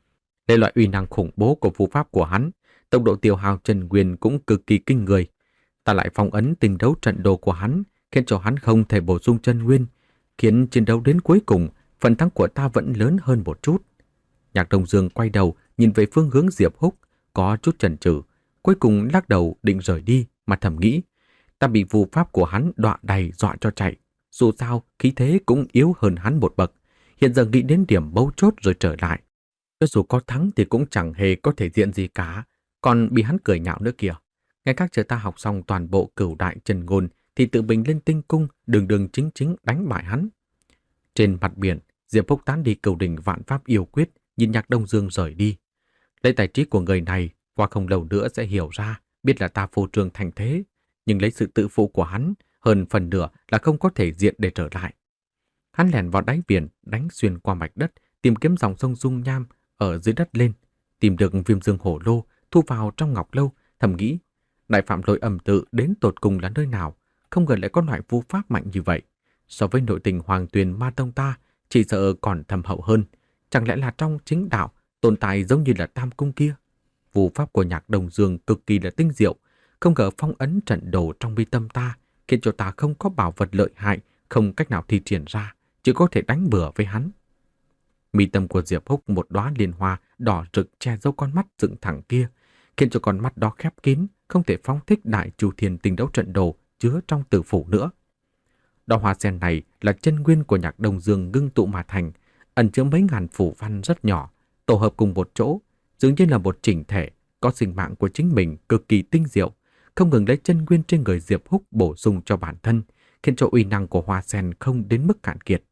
Đây loại uy năng khủng bố của phù pháp của hắn, tốc độ tiêu hao chân nguyên cũng cực kỳ kinh người. Ta lại phong ấn tinh đấu trận đồ của hắn, khiến cho hắn không thể bổ sung chân nguyên, khiến chiến đấu đến cuối cùng, phần thắng của ta vẫn lớn hơn một chút. Nhạc Đông Dương quay đầu nhìn về phương hướng Diệp Húc, có chút chần chừ, cuối cùng lắc đầu định rời đi, mà thầm nghĩ, Ta bị phù pháp của hắn đọa đầy dọa cho chạy. Dù sao, khí thế cũng yếu hơn hắn một bậc. Hiện giờ nghĩ đến điểm mấu chốt rồi trở lại. Cho dù có thắng thì cũng chẳng hề có thể diện gì cả. Còn bị hắn cười nhạo nữa kìa. Ngay các chờ ta học xong toàn bộ cửu đại chân ngôn thì tự mình lên tinh cung đường đường chính chính đánh bại hắn. Trên mặt biển, Diệp Húc tán đi cửu đỉnh vạn pháp yêu quyết, nhìn Nhạc Đông Dương rời đi. Lấy tài trí của người này, qua không lâu nữa sẽ hiểu ra, biết là ta phô trương thành thế, nhưng lấy sự tự phụ của hắn, hơn phần nửa là không có thể diện để trở lại. Hắn lẻn vào đáy biển, đánh xuyên qua mạch đất, tìm kiếm dòng sông dung nham ở dưới đất lên, tìm được viêm dương hổ lô, thu vào trong ngọc lâu, thầm nghĩ, đại phạm lôi âm tự đến tột cùng là nơi nào, không ngờ lại có loại vu pháp mạnh như vậy. So với nội tình hoàng tuyền ma tông ta, chỉ sợ còn thâm hậu hơn. Chẳng lẽ là trong chính đạo tồn tại giống như là tam cung kia? Vu pháp của Nhạc Đông Dương cực kỳ là tinh diệu, không ngờ phong ấn trận đồ trong mi tâm ta, khiến cho ta không có bảo vật lợi hại, không cách nào thi triển ra, chỉ có thể đánh bừa với hắn. Mi tâm của Diệp Húc một đóa liên hoa đỏ rực che giấu con mắt dựng thẳng kia, khiến cho con mắt đó khép kín, không thể phóng thích đại chu thiên tinh đấu trận đồ chứa trong tử phủ nữa. Đóa hoa sen này là chân nguyên của Nhạc Đông Dương ngưng tụ mà thành, ẩn chứa mấy ngàn phủ văn rất nhỏ, tổ hợp cùng một chỗ, dường như là một chỉnh thể, có sinh mạng của chính mình cực kỳ tinh diệu, không ngừng lấy chân nguyên trên người Diệp Húc bổ sung cho bản thân, khiến cho uy năng của hoa sen không đến mức cạn kiệt.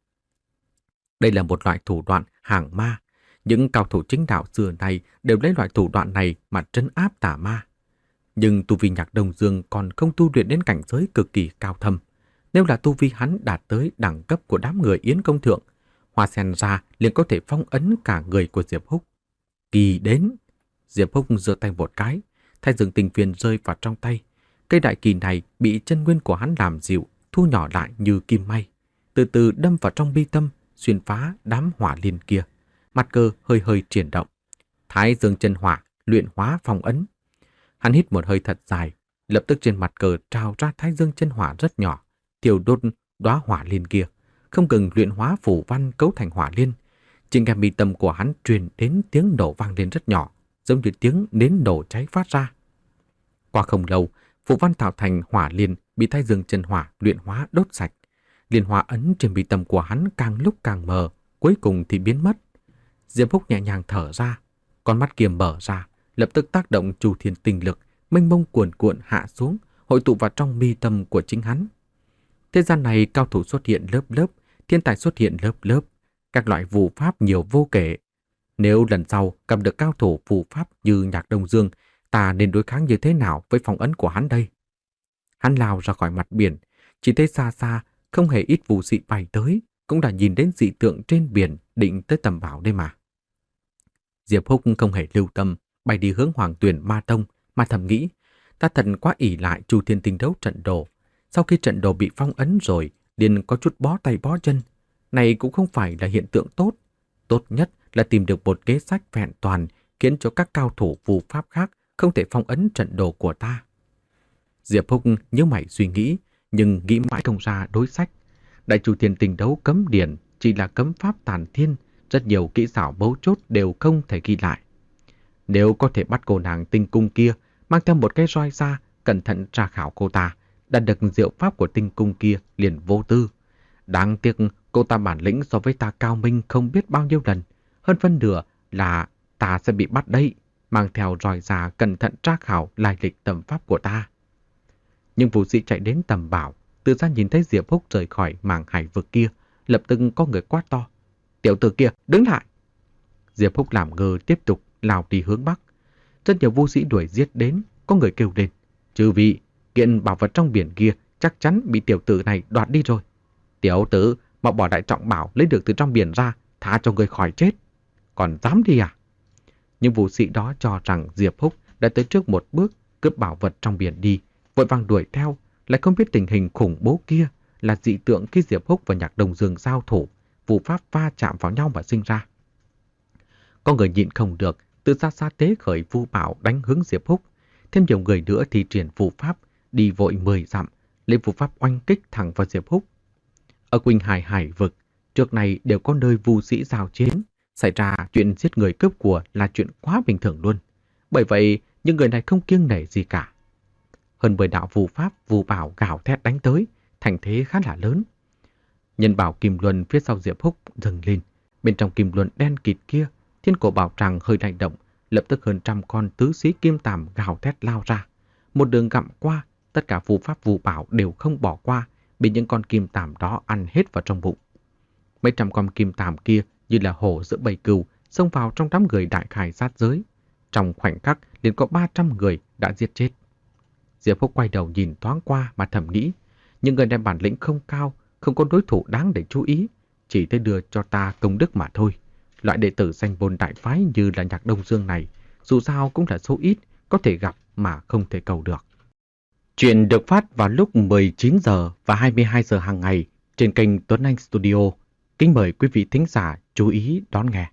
Đây là một loại thủ đoạn hàng ma. Những cao thủ chính đạo xưa này đều lấy loại thủ đoạn này mà trấn áp tà ma. Nhưng tu vi Nhạc Đông Dương còn không tu luyện đến cảnh giới cực kỳ cao thâm. Nếu là tu vi hắn đạt tới đẳng cấp của đám người Yến Công Thượng, hoa sen ra liền có thể phong ấn cả người của Diệp Húc. Kỳ đến! Diệp Húc giơ tay một cái, thái dương tinh viên rơi vào trong tay. Cây đại kỳ này bị chân nguyên của hắn làm dịu, thu nhỏ lại như kim may, từ từ đâm vào trong bi tâm, xuyên phá đám hỏa liên kia. Mặt cơ hơi hơi chuyển động. Thái dương chân hỏa luyện hóa phong ấn. Hắn hít một hơi thật dài, lập tức trên mặt cờ trào ra thái dương chân hỏa rất nhỏ, thiêu đốt đóa hỏa liên kia, không ngừng luyện hóa phủ văn cấu thành hỏa liên. Trên nghe mi tâm của hắn truyền đến tiếng nổ vang lên rất nhỏ, giống như tiếng nến nổ cháy phát ra. Qua không lâu, phủ văn tạo thành hỏa liên bị thái dương chân hỏa luyện hóa đốt sạch. Liên hỏa ấn trên mi tâm của hắn càng lúc càng mờ, cuối cùng thì biến mất. Diệp Húc nhẹ nhàng thở ra, con mắt kia mở ra, lập tức tác động chu thiên tinh lực, mênh mông cuồn cuộn hạ xuống, hội tụ vào trong mi tâm của chính hắn. Thế gian này cao thủ xuất hiện lớp lớp, thiên tài xuất hiện lớp lớp, các loại phù pháp nhiều vô kể. Nếu lần sau gặp được cao thủ phù pháp như Nhạc Đông Dương, ta nên đối kháng như thế nào với phong ấn của hắn đây? Hắn lao ra khỏi mặt biển, chỉ thấy xa xa không hề ít phù sĩ bay tới, cũng đã nhìn đến dị tượng trên biển định tới tầm bảo đây mà. Diệp Húc không hề lưu tâm, bay đi hướng Hoàng Tuyền Ma Tông, mà thầm nghĩ, ta thật quá ỷ lại Chu Thiên Tinh đấu trận đồ. Sau khi trận đồ bị phong ấn rồi, liền có chút bó tay bó chân. Này cũng không phải là hiện tượng tốt. Tốt nhất là tìm được một kế sách vẹn toàn, khiến cho các cao thủ phù pháp khác không thể phong ấn trận đồ của ta. Diệp Húc nhớ mày suy nghĩ, nhưng nghĩ mãi không ra đối sách. Đại Chu Thiên Tinh đấu cấm điển chỉ là cấm pháp tàn thiên, rất nhiều kỹ xảo mấu chốt đều không thể ghi lại. Nếu có thể bắt cô nàng tinh cung kia, mang theo một cái roi ra, cẩn thận tra khảo cô ta, đạt được diệu pháp của tinh cung kia liền vô tư. Đáng tiếc cô ta bản lĩnh so với ta cao minh không biết bao nhiêu lần, hơn phân nửa là ta sẽ bị bắt đây, mang theo roi ra cẩn thận tra khảo lai lịch tầm pháp của ta. Nhưng vũ sĩ chạy đến tầm bảo, từ xa nhìn thấy Diệp Húc rời khỏi mảng hải vực kia, lập tức có người quát to: "Tiểu tử kia, đứng lại!" Diệp Húc làm ngơ tiếp tục lao đi hướng bắc. Rất nhiều vũ sĩ đuổi giết đến, có người kêu lên: "Chư vị, kiện bảo vật trong biển kia chắc chắn bị tiểu tử này đoạt đi rồi. Tiểu tử, mau bỏ đại trọng bảo lấy được từ trong biển ra, thả cho người khỏi chết. Còn dám đi à?" Nhưng vũ sĩ đó cho rằng Diệp Húc đã tới trước một bước, cướp bảo vật trong biển đi, vội vàng đuổi theo, lại không biết tình hình khủng bố kia là dị tượng khi Diệp Húc và Nhạc Đông Dương giao thủ, phù pháp va chạm vào nhau mà sinh ra. Có người nhịn không được, từ xa xa tế khởi phù bảo đánh hướng Diệp Húc, thêm nhiều người nữa thì triển phù pháp đi vội mười dặm, lấy phù pháp oanh kích thẳng vào Diệp Húc. Ở Quỳnh Hải hải vực, trước này đều có nơi vũ sĩ giao chiến, xảy ra chuyện giết người cướp của là chuyện quá bình thường luôn. Bởi vậy, những người này không kiêng nể gì cả. hơn mười đạo phù pháp phù bảo gào thét đánh tới, thành thế khá là lớn. Nhân bảo kim luân phía sau Diệp Húc dừng lên, bên trong kim luân đen kịt kia, thiên cổ bảo tràng hơi lay động, lập tức hơn trăm con tứ sĩ kim tàm gào thét lao ra. Một đường gặm qua, tất cả phù pháp phù bảo đều không bỏ qua, bị những con kim tàm đó ăn hết vào trong bụng. Mấy trăm con kim tàm kia như là hổ giữa bầy cừu, xông vào trong đám người đại khai sát giới. Trong khoảnh khắc liền có ba trăm người đã giết chết. Diệp Húc quay đầu nhìn thoáng qua mà thầm nghĩ, những người đem bản lĩnh không cao, không có đối thủ đáng để chú ý, chỉ tới đưa cho ta công đức mà thôi. Loại đệ tử danh môn đại phái như là Nhạc Đông Dương này, dù sao cũng là số ít, có thể gặp mà không thể cầu được. Chuyện được phát vào lúc mười chín giờ và hai mươi hai giờ hàng ngày trên kênh Tuấn Anh Studio. Kính mời quý vị thính giả chú ý đón nghe.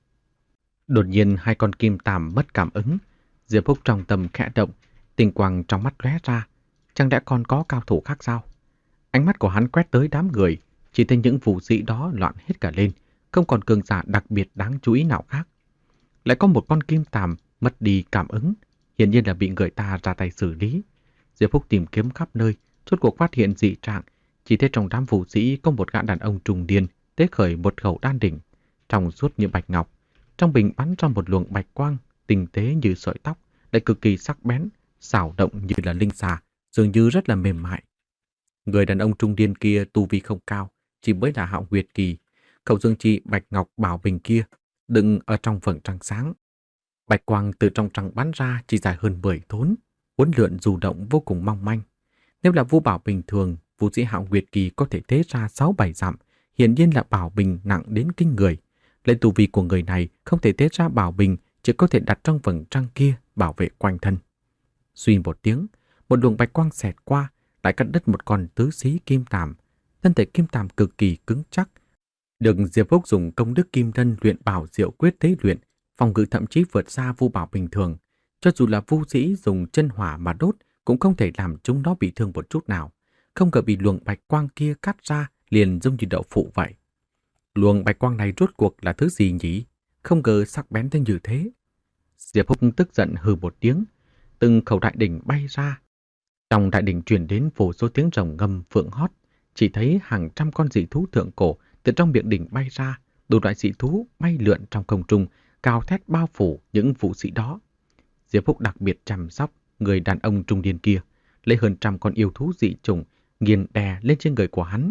Đột nhiên hai con kim tàm mất cảm ứng, Diệp Húc trong tâm khẽ động, tinh quang trong mắt lóe ra, chẳng lẽ còn có cao thủ khác sao? Ánh mắt của hắn quét tới đám người, chỉ thấy những vũ sĩ đó loạn hết cả lên, không còn cường giả đặc biệt đáng chú ý nào khác. Lại có một con kim tàm mất đi cảm ứng, hiển nhiên là bị người ta ra tay xử lý. Diệp Húc tìm kiếm khắp nơi, rốt cuộc phát hiện dị trạng, chỉ thấy trong đám vũ sĩ có một gã đàn ông trùng điên, tế khởi một khẩu đan đỉnh, trong suốt như bạch ngọc, trong bình bắn ra một luồng bạch quang, tinh tế như sợi tóc, lại cực kỳ sắc bén, xảo động như là linh xà, dường như rất là mềm mại. Người đàn ông trung niên kia tu vi không cao, chỉ mới là hạo nguyệt kỳ. Khẩu dương chi bạch ngọc bảo bình kia đựng ở trong vầng trăng sáng. Bạch quang từ trong trăng bắn ra chỉ dài hơn mười thốn, uốn lượn dù động vô cùng mong manh. Nếu là vũ bảo bình thường, vũ sĩ hạo nguyệt kỳ có thể tế ra sáu bảy dặm, hiển nhiên là bảo bình nặng đến kinh người. Lấy tu vi của người này không thể tế ra bảo bình, chỉ có thể đặt trong vầng trăng kia bảo vệ quanh thân. Suy một tiếng, một luồng bạch quang xẹt qua, lại cắt đứt một con tứ sĩ kim tàm. Thân thể kim tàm cực kỳ cứng chắc, được Diệp Húc dùng công đức kim thân luyện bảo diệu quyết tế luyện, phòng ngự thậm chí vượt xa vu bảo bình thường. Cho dù là vu sĩ dùng chân hỏa mà đốt, cũng không thể làm chúng nó bị thương một chút nào. Không ngờ bị luồng bạch quang kia cắt ra, liền giống như đậu phụ vậy. Luồng bạch quang này rốt cuộc là thứ gì nhỉ? Không ngờ sắc bén đến như thế. Diệp Húc tức giận hừ một tiếng, từng khẩu đại đỉnh bay ra. Trong đại đỉnh truyền đến vô số tiếng rồng ngâm phượng hót, chỉ thấy hàng trăm con dị thú thượng cổ từ trong miệng đỉnh bay ra, đủ loại dị thú bay lượn trong không trung, cao thét bao phủ những vũ sĩ đó. Diệp Húc đặc biệt chăm sóc người đàn ông trung niên kia, lấy hơn trăm con yêu thú dị chủng nghiền đè lên trên người của hắn.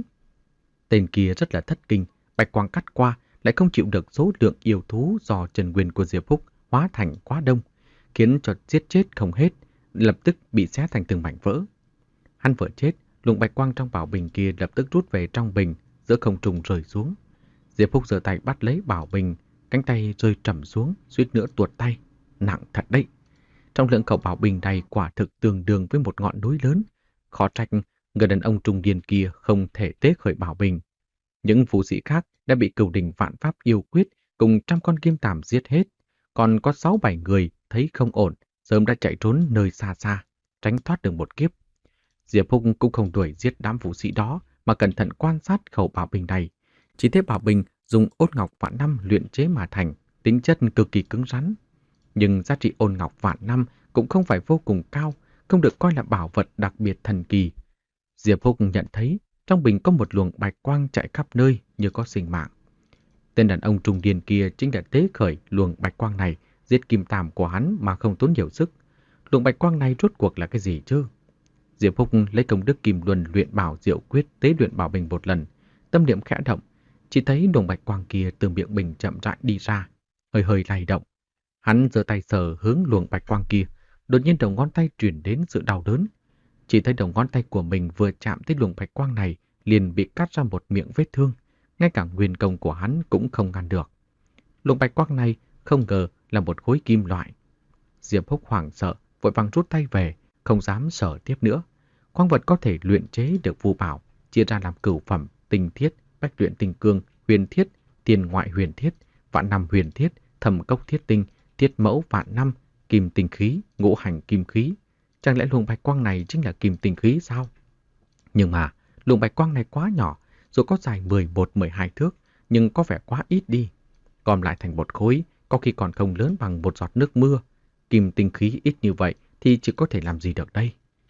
Tên kia rất là thất kinh, bạch quang cắt qua lại không chịu được số lượng yêu thú do trần nguyên của Diệp Húc hóa thành quá đông, khiến cho giết chết không hết, lập tức bị xé thành từng mảnh vỡ. Hắn vừa chết, luồng bạch quang trong bảo bình kia lập tức rút về trong bình, giữa không trung rơi xuống. Diệp Húc giơ tay bắt lấy bảo bình, cánh tay rơi trầm xuống, suýt nữa tuột tay. Nặng thật đấy. Trong lượng khẩu bảo bình này quả thực tương đương với một ngọn núi lớn. Khó trách người đàn ông trung niên kia không thể tế khởi bảo bình. Những vũ sĩ khác đã bị cửu đỉnh vạn pháp yêu quyết cùng trăm con kim tàm giết hết. Còn có sáu bảy người thấy không ổn, sớm đã chạy trốn nơi xa xa, tránh thoát được một kiếp. Diệp Húc cũng không đuổi giết đám vũ sĩ đó, mà cẩn thận quan sát khẩu bảo bình này. Chỉ thấy bảo bình dùng ôn ngọc vạn năm luyện chế mà thành, tính chất cực kỳ cứng rắn. Nhưng giá trị ôn ngọc vạn năm cũng không phải vô cùng cao, không được coi là bảo vật đặc biệt thần kỳ. Diệp Húc nhận thấy trong bình có một luồng bạch quang chạy khắp nơi như có sinh mạng. Tên đàn ông trung niên kia chính là tế khởi luồng bạch quang này, giết kim tàm của hắn mà không tốn nhiều sức. Luồng bạch quang này rốt cuộc là cái gì chứ? Diệp Húc lấy công đức kim luân luyện bảo diệu quyết tế luyện bảo bình một lần, tâm niệm khẽ động, chỉ thấy luồng bạch quang kia từ miệng bình chậm rãi đi ra, hơi hơi lay động. Hắn giơ tay sờ hướng luồng bạch quang kia, đột nhiên đầu ngón tay truyền đến sự đau đớn. Chỉ thấy đầu ngón tay của mình vừa chạm tới luồng bạch quang này, liền bị cắt ra một miệng vết thương, ngay cả nguyên công của hắn cũng không ngăn được. Luồng bạch quang này không ngờ là một khối kim loại. Diệp Húc hoảng sợ, vội vàng rút tay về, không dám sờ tiếp nữa. Quang vật có thể luyện chế được phù bảo, chia ra làm cửu phẩm, tinh thiết, bách luyện tinh cương, huyền thiết, tiền ngoại huyền thiết, vạn năm huyền thiết, thầm cốc thiết tinh, thiết mẫu vạn năm, kim tinh khí, ngũ hành kim khí. Chẳng lẽ luồng bạch quang này chính là kim tinh khí sao? Nhưng mà luồng bạch quang này quá nhỏ, dù có dài mười một mười hai thước, nhưng có vẻ quá ít đi. Gom lại thành một khối, có khi còn không lớn bằng một giọt nước mưa. Kim tinh khí ít như vậy thì chỉ có thể làm gì được đây?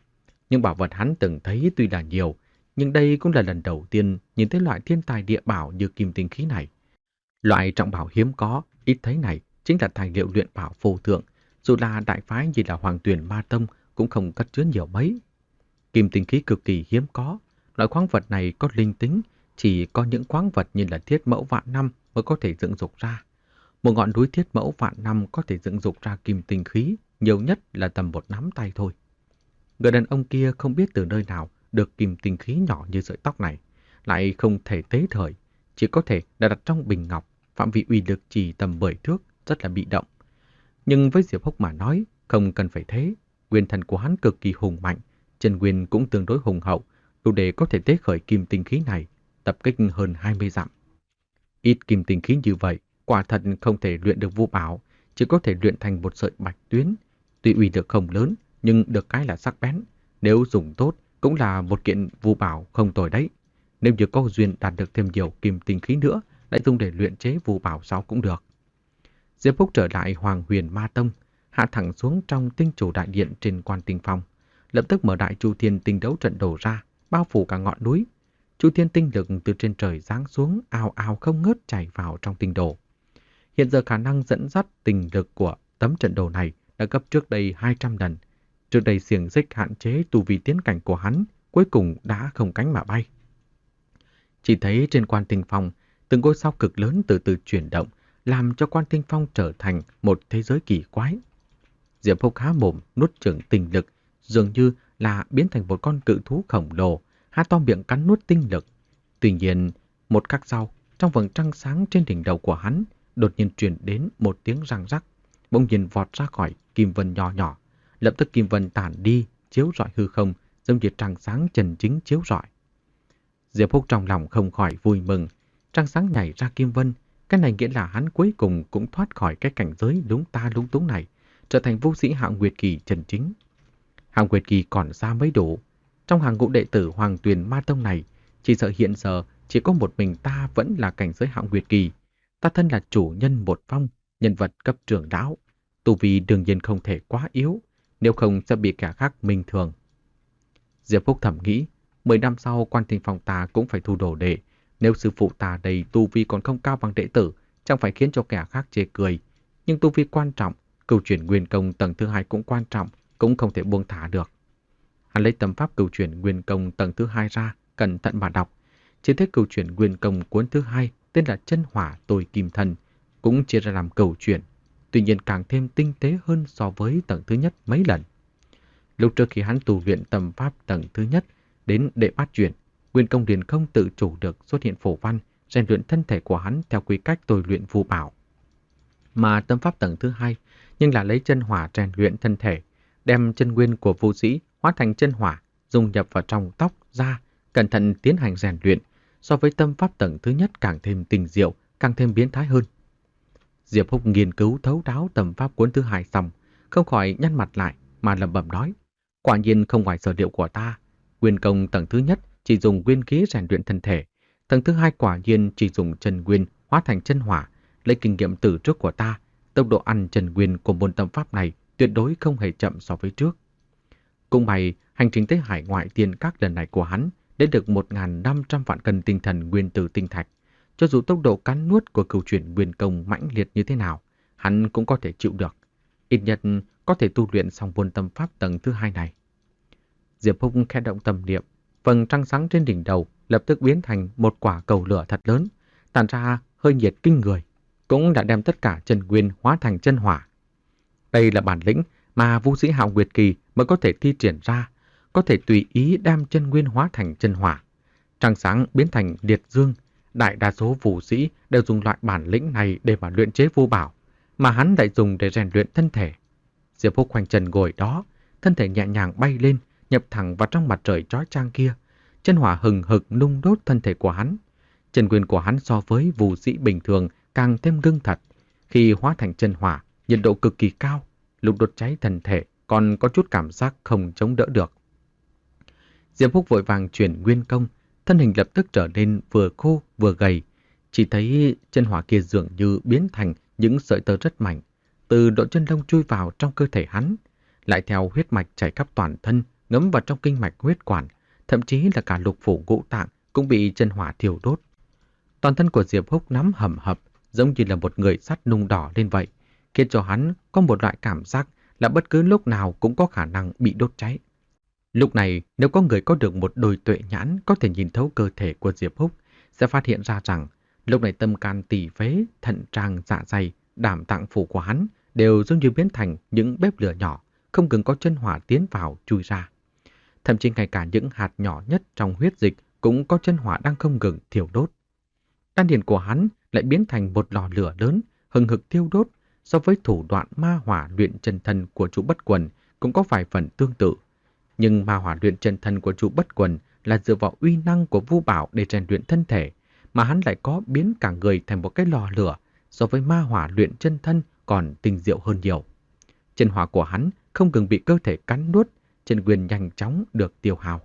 Nhưng bảo vật hắn từng thấy tuy là nhiều, nhưng đây cũng là lần đầu tiên nhìn thấy loại thiên tài địa bảo như kim tinh khí này. Loại trọng bảo hiếm có, ít thấy này chính là tài liệu luyện bảo vô thượng, dù là đại phái như là Hoàng Tuyền Ma Tông cũng không cất chứa nhiều mấy. Kim tinh khí cực kỳ hiếm có, loại khoáng vật này có linh tính, chỉ có những khoáng vật như là thiết mẫu vạn năm mới có thể dựng dục ra. Một ngọn núi thiết mẫu vạn năm có thể dựng dục ra kim tinh khí, nhiều nhất là tầm một nắm tay thôi. Người đàn ông kia không biết từ nơi nào được kim tinh khí nhỏ như sợi tóc này, lại không thể tế thời, chỉ có thể là đặt trong bình ngọc, phạm vi uy lực chỉ tầm mười thước, rất là bị động. Nhưng với Diệp Húc mà nói, không cần phải thế, nguyên thần của hắn cực kỳ hùng mạnh, chân nguyên cũng tương đối hùng hậu, đủ để có thể tế khởi kim tinh khí này, tập kích hơn hai mươi dặm. Ít kim tinh khí như vậy, quả thật không thể luyện được vu bảo, chỉ có thể luyện thành một sợi bạch tuyến. Tuy uy lực không lớn, nhưng được cái là sắc bén. Nếu dùng tốt, cũng là một kiện vu bảo không tồi đấy. Nếu như có duyên đạt được thêm nhiều kim tinh khí nữa, lại dùng để luyện chế vu bảo sau cũng được. Diệp Húc trở lại Hoàng Huyền Ma Tông, hạ thẳng xuống trong tinh chủ đại điện trên Quan Tinh Phong, lập tức mở đại Chu Thiên tinh đấu trận đổ ra, bao phủ cả ngọn núi. Chu Thiên tinh lực từ trên trời giáng xuống, ào ào không ngớt chảy vào trong tinh đồ. Hiện giờ khả năng dẫn dắt tinh lực của tấm trận đồ này đã gấp trước đây hai trăm lần. Trước đây xiềng xích hạn chế tu vi tiến cảnh của hắn, cuối cùng đã không cánh mà bay. Chỉ thấy trên Quan Tinh Phong, từng ngôi sao cực lớn từ từ chuyển động, làm cho Quan Tinh Phong trở thành một thế giới kỳ quái. Diệp Húc há mồm nuốt chửng tinh lực, dường như là biến thành một con cự thú khổng lồ, há to miệng cắn nuốt tinh lực. Tuy nhiên, một khắc sau, trong vầng trăng sáng trên đỉnh đầu của hắn, đột nhiên truyền đến một tiếng răng rắc, bỗng nhiên vọt ra khỏi kim vân nhỏ nhỏ, lập tức kim vân tản đi, chiếu rọi hư không, giống như trăng sáng chân chính chiếu rọi. Diệp Húc trong lòng không khỏi vui mừng, trăng sáng nhảy ra kim vân, cái này nghĩa là hắn cuối cùng cũng thoát khỏi cái cảnh giới lúng ta lúng túng này, trở thành vũ sĩ hạng nguyệt kỳ chân chính. Hạng nguyệt kỳ còn xa mới đủ, trong hàng ngũ đệ tử Hoàng Tuyền Ma Tông này, chỉ sợ hiện giờ chỉ có một mình ta vẫn là cảnh giới hạng nguyệt kỳ. Ta thân là chủ nhân một phong, nhân vật cấp trưởng lão, tu vi đương nhiên không thể quá yếu, nếu không sẽ bị kẻ khác minh thường. Diệp Phúc thầm nghĩ, mười năm sau Quan Tinh Phong ta cũng phải thu đồ đệ, nếu sư phụ ta đây tu vi còn không cao bằng đệ tử, chẳng phải khiến cho kẻ khác chê cười. Nhưng tu vi quan trọng, câu chuyện nguyên công tầng thứ hai cũng quan trọng, cũng không thể buông thả được. Hắn lấy tâm pháp câu chuyện nguyên công tầng thứ hai ra, cẩn thận mà đọc. Chỉ thấy câu chuyện nguyên công cuốn thứ hai tên là Chân Hỏa Tôi Kim Thân, cũng chia ra làm câu chuyện, tuy nhiên càng thêm tinh tế hơn so với tầng thứ nhất mấy lần. Lúc trước khi hắn tu luyện tâm pháp tầng thứ nhất đến đệ bát chuyển, nguyên công liền không tự chủ được xuất hiện phổ văn, rèn luyện thân thể của hắn theo quy cách tôi luyện vu bảo. Mà tâm pháp tầng thứ hai nhưng là lấy chân hỏa rèn luyện thân thể, đem chân nguyên của vũ sĩ hóa thành chân hỏa, dung nhập vào trong tóc, da, cẩn thận tiến hành rèn luyện, so với tâm pháp tầng thứ nhất càng thêm tinh diệu, càng thêm biến thái hơn. Diệp Húc nghiên cứu thấu đáo tâm pháp cuốn thứ hai xong, không khỏi nhăn mặt lại mà lẩm bẩm nói: quả nhiên không ngoài sở liệu của ta, nguyên công tầng thứ nhất chỉ dùng nguyên khí rèn luyện thân thể, tầng thứ hai quả nhiên chỉ dùng chân nguyên hóa thành chân hỏa. Lấy kinh nghiệm từ trước của ta, tốc độ ăn chân nguyên của môn tâm pháp này tuyệt đối không hề chậm so với trước. Cũng may, hành trình tới hải ngoại tiên các lần này của hắn đã được một nghìn năm trăm vạn cân tinh thần nguyên tử tinh thạch. Cho dù tốc độ cắn nuốt của câu chuyện nguyên công mãnh liệt như thế nào, hắn cũng có thể chịu được. Ít nhất có thể tu luyện xong môn tâm pháp tầng thứ hai này. Diệp Húc khẽ động tâm niệm, vầng trăng sáng trên đỉnh đầu lập tức biến thành một quả cầu lửa thật lớn, tản ra hơi nhiệt kinh người, cũng đã đem tất cả chân nguyên hóa thành chân hỏa. Đây là bản lĩnh mà vũ sĩ hạo nguyệt kỳ mới có thể thi triển ra, có thể tùy ý đem chân nguyên hóa thành chân hỏa. Trăng sáng biến thành liệt dương, đại đa số vũ sĩ đều dùng loại bản lĩnh này để mà luyện chế vu bảo, mà hắn lại dùng để rèn luyện thân thể. Diệp Húc khoanh chân ngồi đó, thân thể nhẹ nhàng bay lên, nhập thẳng vào trong mặt trời chói chang kia. Chân hỏa hừng hực nung đốt thân thể của hắn. Chân nguyên của hắn so với vũ sĩ bình thường càng thêm ngưng thật. Khi hóa thành chân hỏa, nhiệt độ cực kỳ cao, lúc đốt cháy thân thể còn có chút cảm giác không chống đỡ được. Diệp Húc vội vàng chuyển nguyên công, thân hình lập tức trở nên vừa khô vừa gầy. Chỉ thấy chân hỏa kia dường như biến thành những sợi tơ rất mảnh, từ độ chân lông chui vào trong cơ thể hắn, lại theo huyết mạch chảy khắp toàn thân, ngấm vào trong kinh mạch huyết quản, thậm chí là cả lục phủ ngũ tạng cũng bị chân hỏa thiêu đốt. Toàn thân của Diệp Húc nắm hầm hập, giống như là một người sắt nung đỏ lên vậy, khiến cho hắn có một loại cảm giác là bất cứ lúc nào cũng có khả năng bị đốt cháy. Lúc này, nếu có người có được một đôi tuệ nhãn có thể nhìn thấu cơ thể của Diệp Húc, sẽ phát hiện ra rằng lúc này tâm can tỳ phế, thận tràng, dạ dày, đảm tạng phủ của hắn đều giống như biến thành những bếp lửa nhỏ, không ngừng có chân hỏa tiến vào chui ra. Thậm chí ngay cả những hạt nhỏ nhất trong huyết dịch cũng có chân hỏa đang không ngừng thiêu đốt. Đan điền của hắn lại biến thành một lò lửa lớn, hừng hực thiêu đốt, so với thủ đoạn ma hỏa luyện chân thân của chủ Bất Quần cũng có vài phần tương tự. Nhưng ma hỏa luyện chân thân của chủ Bất Quần là dựa vào uy năng của Vu Bảo để rèn luyện thân thể, mà hắn lại có biến cả người thành một cái lò lửa, so với ma hỏa luyện chân thân còn tinh diệu hơn nhiều. Chân hỏa của hắn không ngừng bị cơ thể cắn nuốt, chân nguyên nhanh chóng được tiêu hao.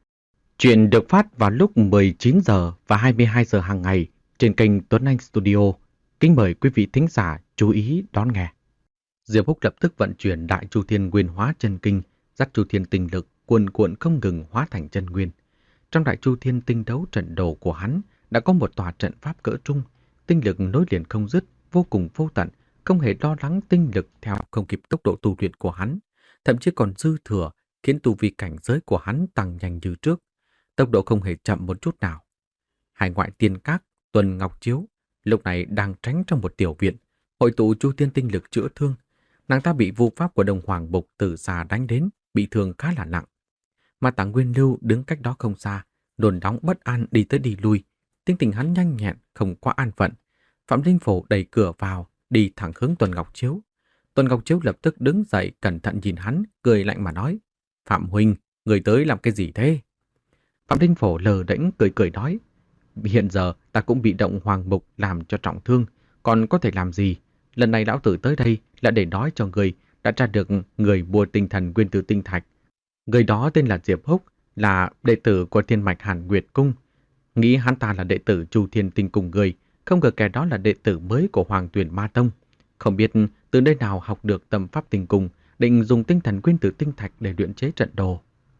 Chuyện được phát vào lúc mười chín giờ và hai mươi hai giờ hàng ngày trên kênh Tuấn Anh Studio. Kính mời quý vị thính giả chú ý đón nghe. Diệp Húc lập tức vận chuyển Đại Chu Thiên Nguyên Hóa Chân Kinh, dắt Chu Thiên tinh lực cuồn cuộn không ngừng hóa thành chân nguyên. Trong Đại Chu Thiên tinh đấu trận đồ của hắn đã có một tòa trận pháp cỡ trung, tinh lực nối liền không dứt, vô cùng vô tận, không hề lo lắng tinh lực theo không kịp tốc độ tu luyện của hắn, thậm chí còn dư thừa, khiến tu vi cảnh giới của hắn tăng nhanh như trước, tốc độ không hề chậm một chút nào. Hải ngoại tiên các, Tuần Ngọc Chiếu lúc này đang tránh trong một tiểu viện, hội tụ Chu Thiên tinh lực chữa thương. Nàng ta bị vu pháp của Đông Hoàng Bục từ xa đánh đến, bị thương khá là nặng. Mà Tả Nguyên Lưu đứng cách đó không xa, đồn đóng bất an đi tới đi lui, tinh tình hắn nhanh nhẹn, không quá an phận. Phạm Linh Phổ đẩy cửa vào, đi thẳng hướng Tuần Ngọc Chiếu. Tuần Ngọc Chiếu lập tức đứng dậy, cẩn thận nhìn hắn, cười lạnh mà nói: "Phạm huynh, người tới làm cái gì thế?" Phạm Linh Phổ lờ đễnh cười cười nói: "Hiện giờ ta cũng bị động Hoàng Mục làm cho trọng thương, còn có thể làm gì? Lần này lão tử tới đây là để nói cho người đã tra được người mua tinh thần nguyên tử tinh thạch. Người đó tên là Diệp Húc, là đệ tử của Thiên Mạch Hàn Nguyệt Cung. Nghĩ hắn ta là đệ tử Chu Thiên Tinh cùng người, không ngờ kẻ đó là đệ tử mới của Hoàng Tuyền Ma Tông. Không biết từ nơi nào học được tâm pháp tinh cung, định dùng tinh thần nguyên tử tinh thạch để luyện chế trận đồ."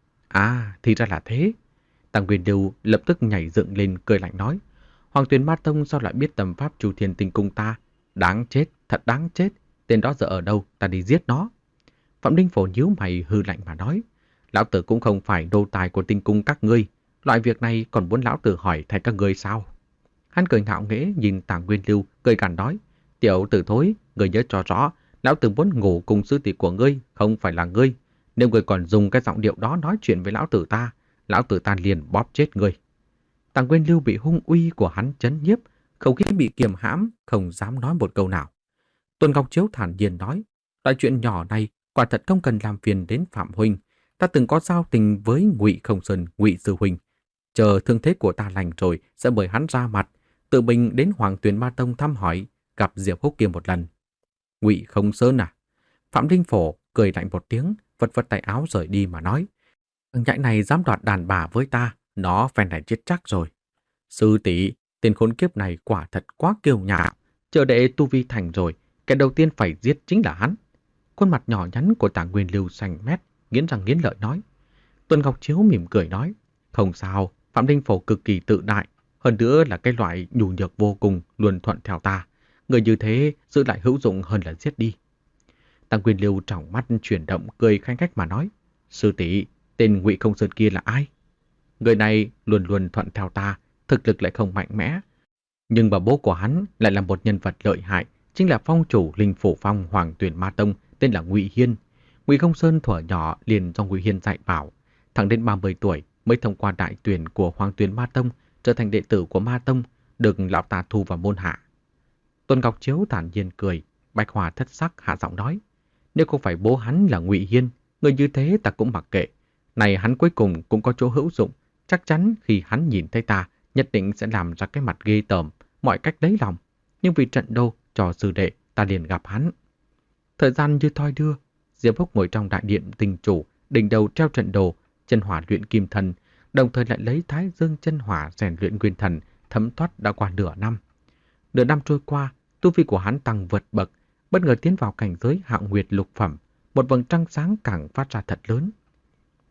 "À, thì ra là thế." Tăng Nguyên Lưu lập tức nhảy dựng lên cười lạnh nói: "Hoàng Tuyền Ma Tông sao lại biết tâm pháp Chu Thiên Tinh cung ta? Đáng chết, thật đáng chết. Tên đó giờ ở đâu, ta đi giết nó." Phạm Linh Phổ nhíu mày hư lạnh mà nói: "Lão tử cũng không phải đô tài của tinh cung các ngươi, loại việc này còn muốn lão tử hỏi thay các ngươi sao?" Hắn cười ngạo nghễ nhìn Tàng Nguyên Lưu, cười gằn nói: "Tiểu tử thối, ngươi nhớ cho rõ, lão tử muốn ngủ cùng sư tỷ của ngươi, không phải là ngươi. Nếu ngươi còn dùng cái giọng điệu đó nói chuyện với lão tử ta, lão tử ta liền bóp chết ngươi." Tàng Nguyên Lưu bị hung uy của hắn chấn nhiếp, không khí bị kiềm hãm, không dám nói một câu nào. Tuần Ngọc Chiếu thản nhiên nói: "Loại chuyện nhỏ này quả thật không cần làm phiền đến Phạm huynh. Ta từng có giao tình với Ngụy Không Sơn, Ngụy sư huynh. Chờ thương thế của ta lành rồi sẽ mời hắn ra mặt, tự mình đến Hoàng Tuyền Ma Tông thăm hỏi, gặp Diệp Húc kia một lần." "Ngụy Không Sơn à?" Phạm Linh Phổ cười lạnh một tiếng, vật vật tay áo rời đi mà nói: "Thằng nhãi này dám đoạt đàn bà với ta, nó phen này chết chắc rồi. Sư tỷ, tên khốn kiếp này quả thật quá kiêu ngạo. Chờ đệ tu vi thành rồi, kẻ đầu tiên phải giết chính là hắn." Khuôn mặt nhỏ nhắn của Tả Nguyên Lưu xanh mét, nghiến răng nghiến lợi nói. Tuần Ngọc Chiếu mỉm cười nói: "Không sao, Phạm Linh Phổ cực kỳ tự đại, hơn nữa là cái loại nhu nhược vô cùng, luôn thuận theo ta. Người như thế giữ lại hữu dụng hơn là giết đi." Tả Nguyên Lưu trong mắt chuyển động, cười khanh khách mà nói: "Sư tỷ, tên Ngụy Không Sơn kia là ai?" "Người này luôn luôn thuận theo ta, thực lực lại không mạnh mẽ. Nhưng mà bố của hắn lại là một nhân vật lợi hại, chính là phong chủ Linh Phủ Phong Hoàng Tuyền Ma Tông, tên là Ngụy Hiên. Ngụy Không Sơn thuở nhỏ liền do Ngụy Hiên dạy bảo, thẳng đến ba mươi tuổi mới thông qua đại tuyển của Hoàng Tuyền Ma Tông, trở thành đệ tử của Ma Tông, được lão ta thu vào môn hạ." Tuần Ngọc Chiếu thản nhiên cười, bạch hòa thất sắc hạ giọng nói: "Nếu không phải bố hắn là Ngụy Hiên, người như thế ta cũng mặc kệ. Này hắn cuối cùng cũng có chỗ hữu dụng, chắc chắn khi hắn nhìn thấy ta, nhất định sẽ làm ra cái mặt ghê tởm, mọi cách lấy lòng. Nhưng vì trận đô cho sư đệ, ta liền gặp hắn." Thời gian như thoi đưa, Diệp Húc ngồi trong đại điện tinh chủ, đỉnh đầu treo trận đồ, chân hỏa luyện kim thần, đồng thời lại lấy thái dương chân hỏa rèn luyện nguyên thần, thấm thoát đã qua nửa năm. Nửa năm trôi qua, tu vi của hắn tăng vượt bậc, bất ngờ tiến vào cảnh giới hạo nguyệt lục phẩm, một vầng trăng sáng càng phát ra thật lớn.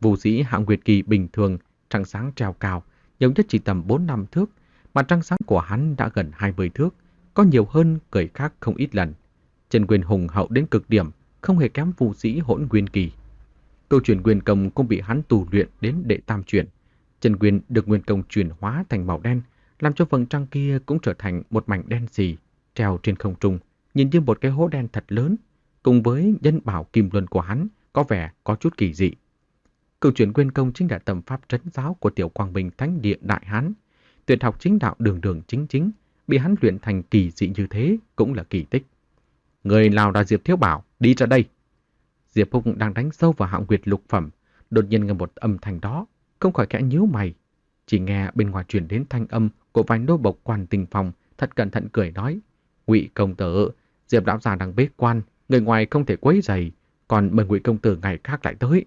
Vũ sĩ hạng nguyệt kỳ bình thường, trăng sáng treo cao, nhiều nhất chỉ tầm bốn năm thước, mà trăng sáng của hắn đã gần hai mươi thước, có nhiều hơn người khác không ít lần. Chân quyền hùng hậu đến cực điểm, không hề kém vũ sĩ hỗn nguyên kỳ. Câu chuyện quyền công cũng bị hắn tu luyện đến đệ tam chuyển. Chân quyền được nguyên công chuyển hóa thành màu đen, làm cho vầng trăng kia cũng trở thành một mảnh đen xì, treo trên không trung, nhìn như một cái hố đen thật lớn, cùng với nhân bảo kim luân của hắn có vẻ có chút kỳ dị. Câu chuyện quyền công chính là tầm pháp trấn giáo của Tiểu Quang Minh Thánh Địa Đại Hán. Tuyệt học chính đạo đường đường chính chính, bị hắn luyện thành kỳ dị như thế cũng là kỳ tích. Người nào là Diệp Thiếu Bảo, đi ra đây. Diệp Húc đang đánh sâu vào hạng nguyệt lục phẩm, đột nhiên nghe một âm thanh đó, không khỏi khẽ nhíu mày. Chỉ nghe bên ngoài truyền đến thanh âm của vài nô bộc Quan Tinh Phong, thật cẩn thận cười nói: "Ngụy công tử, Diệp lão già đang bế quan, người ngoài không thể quấy rầy, còn mời Ngụy công tử ngày khác lại tới."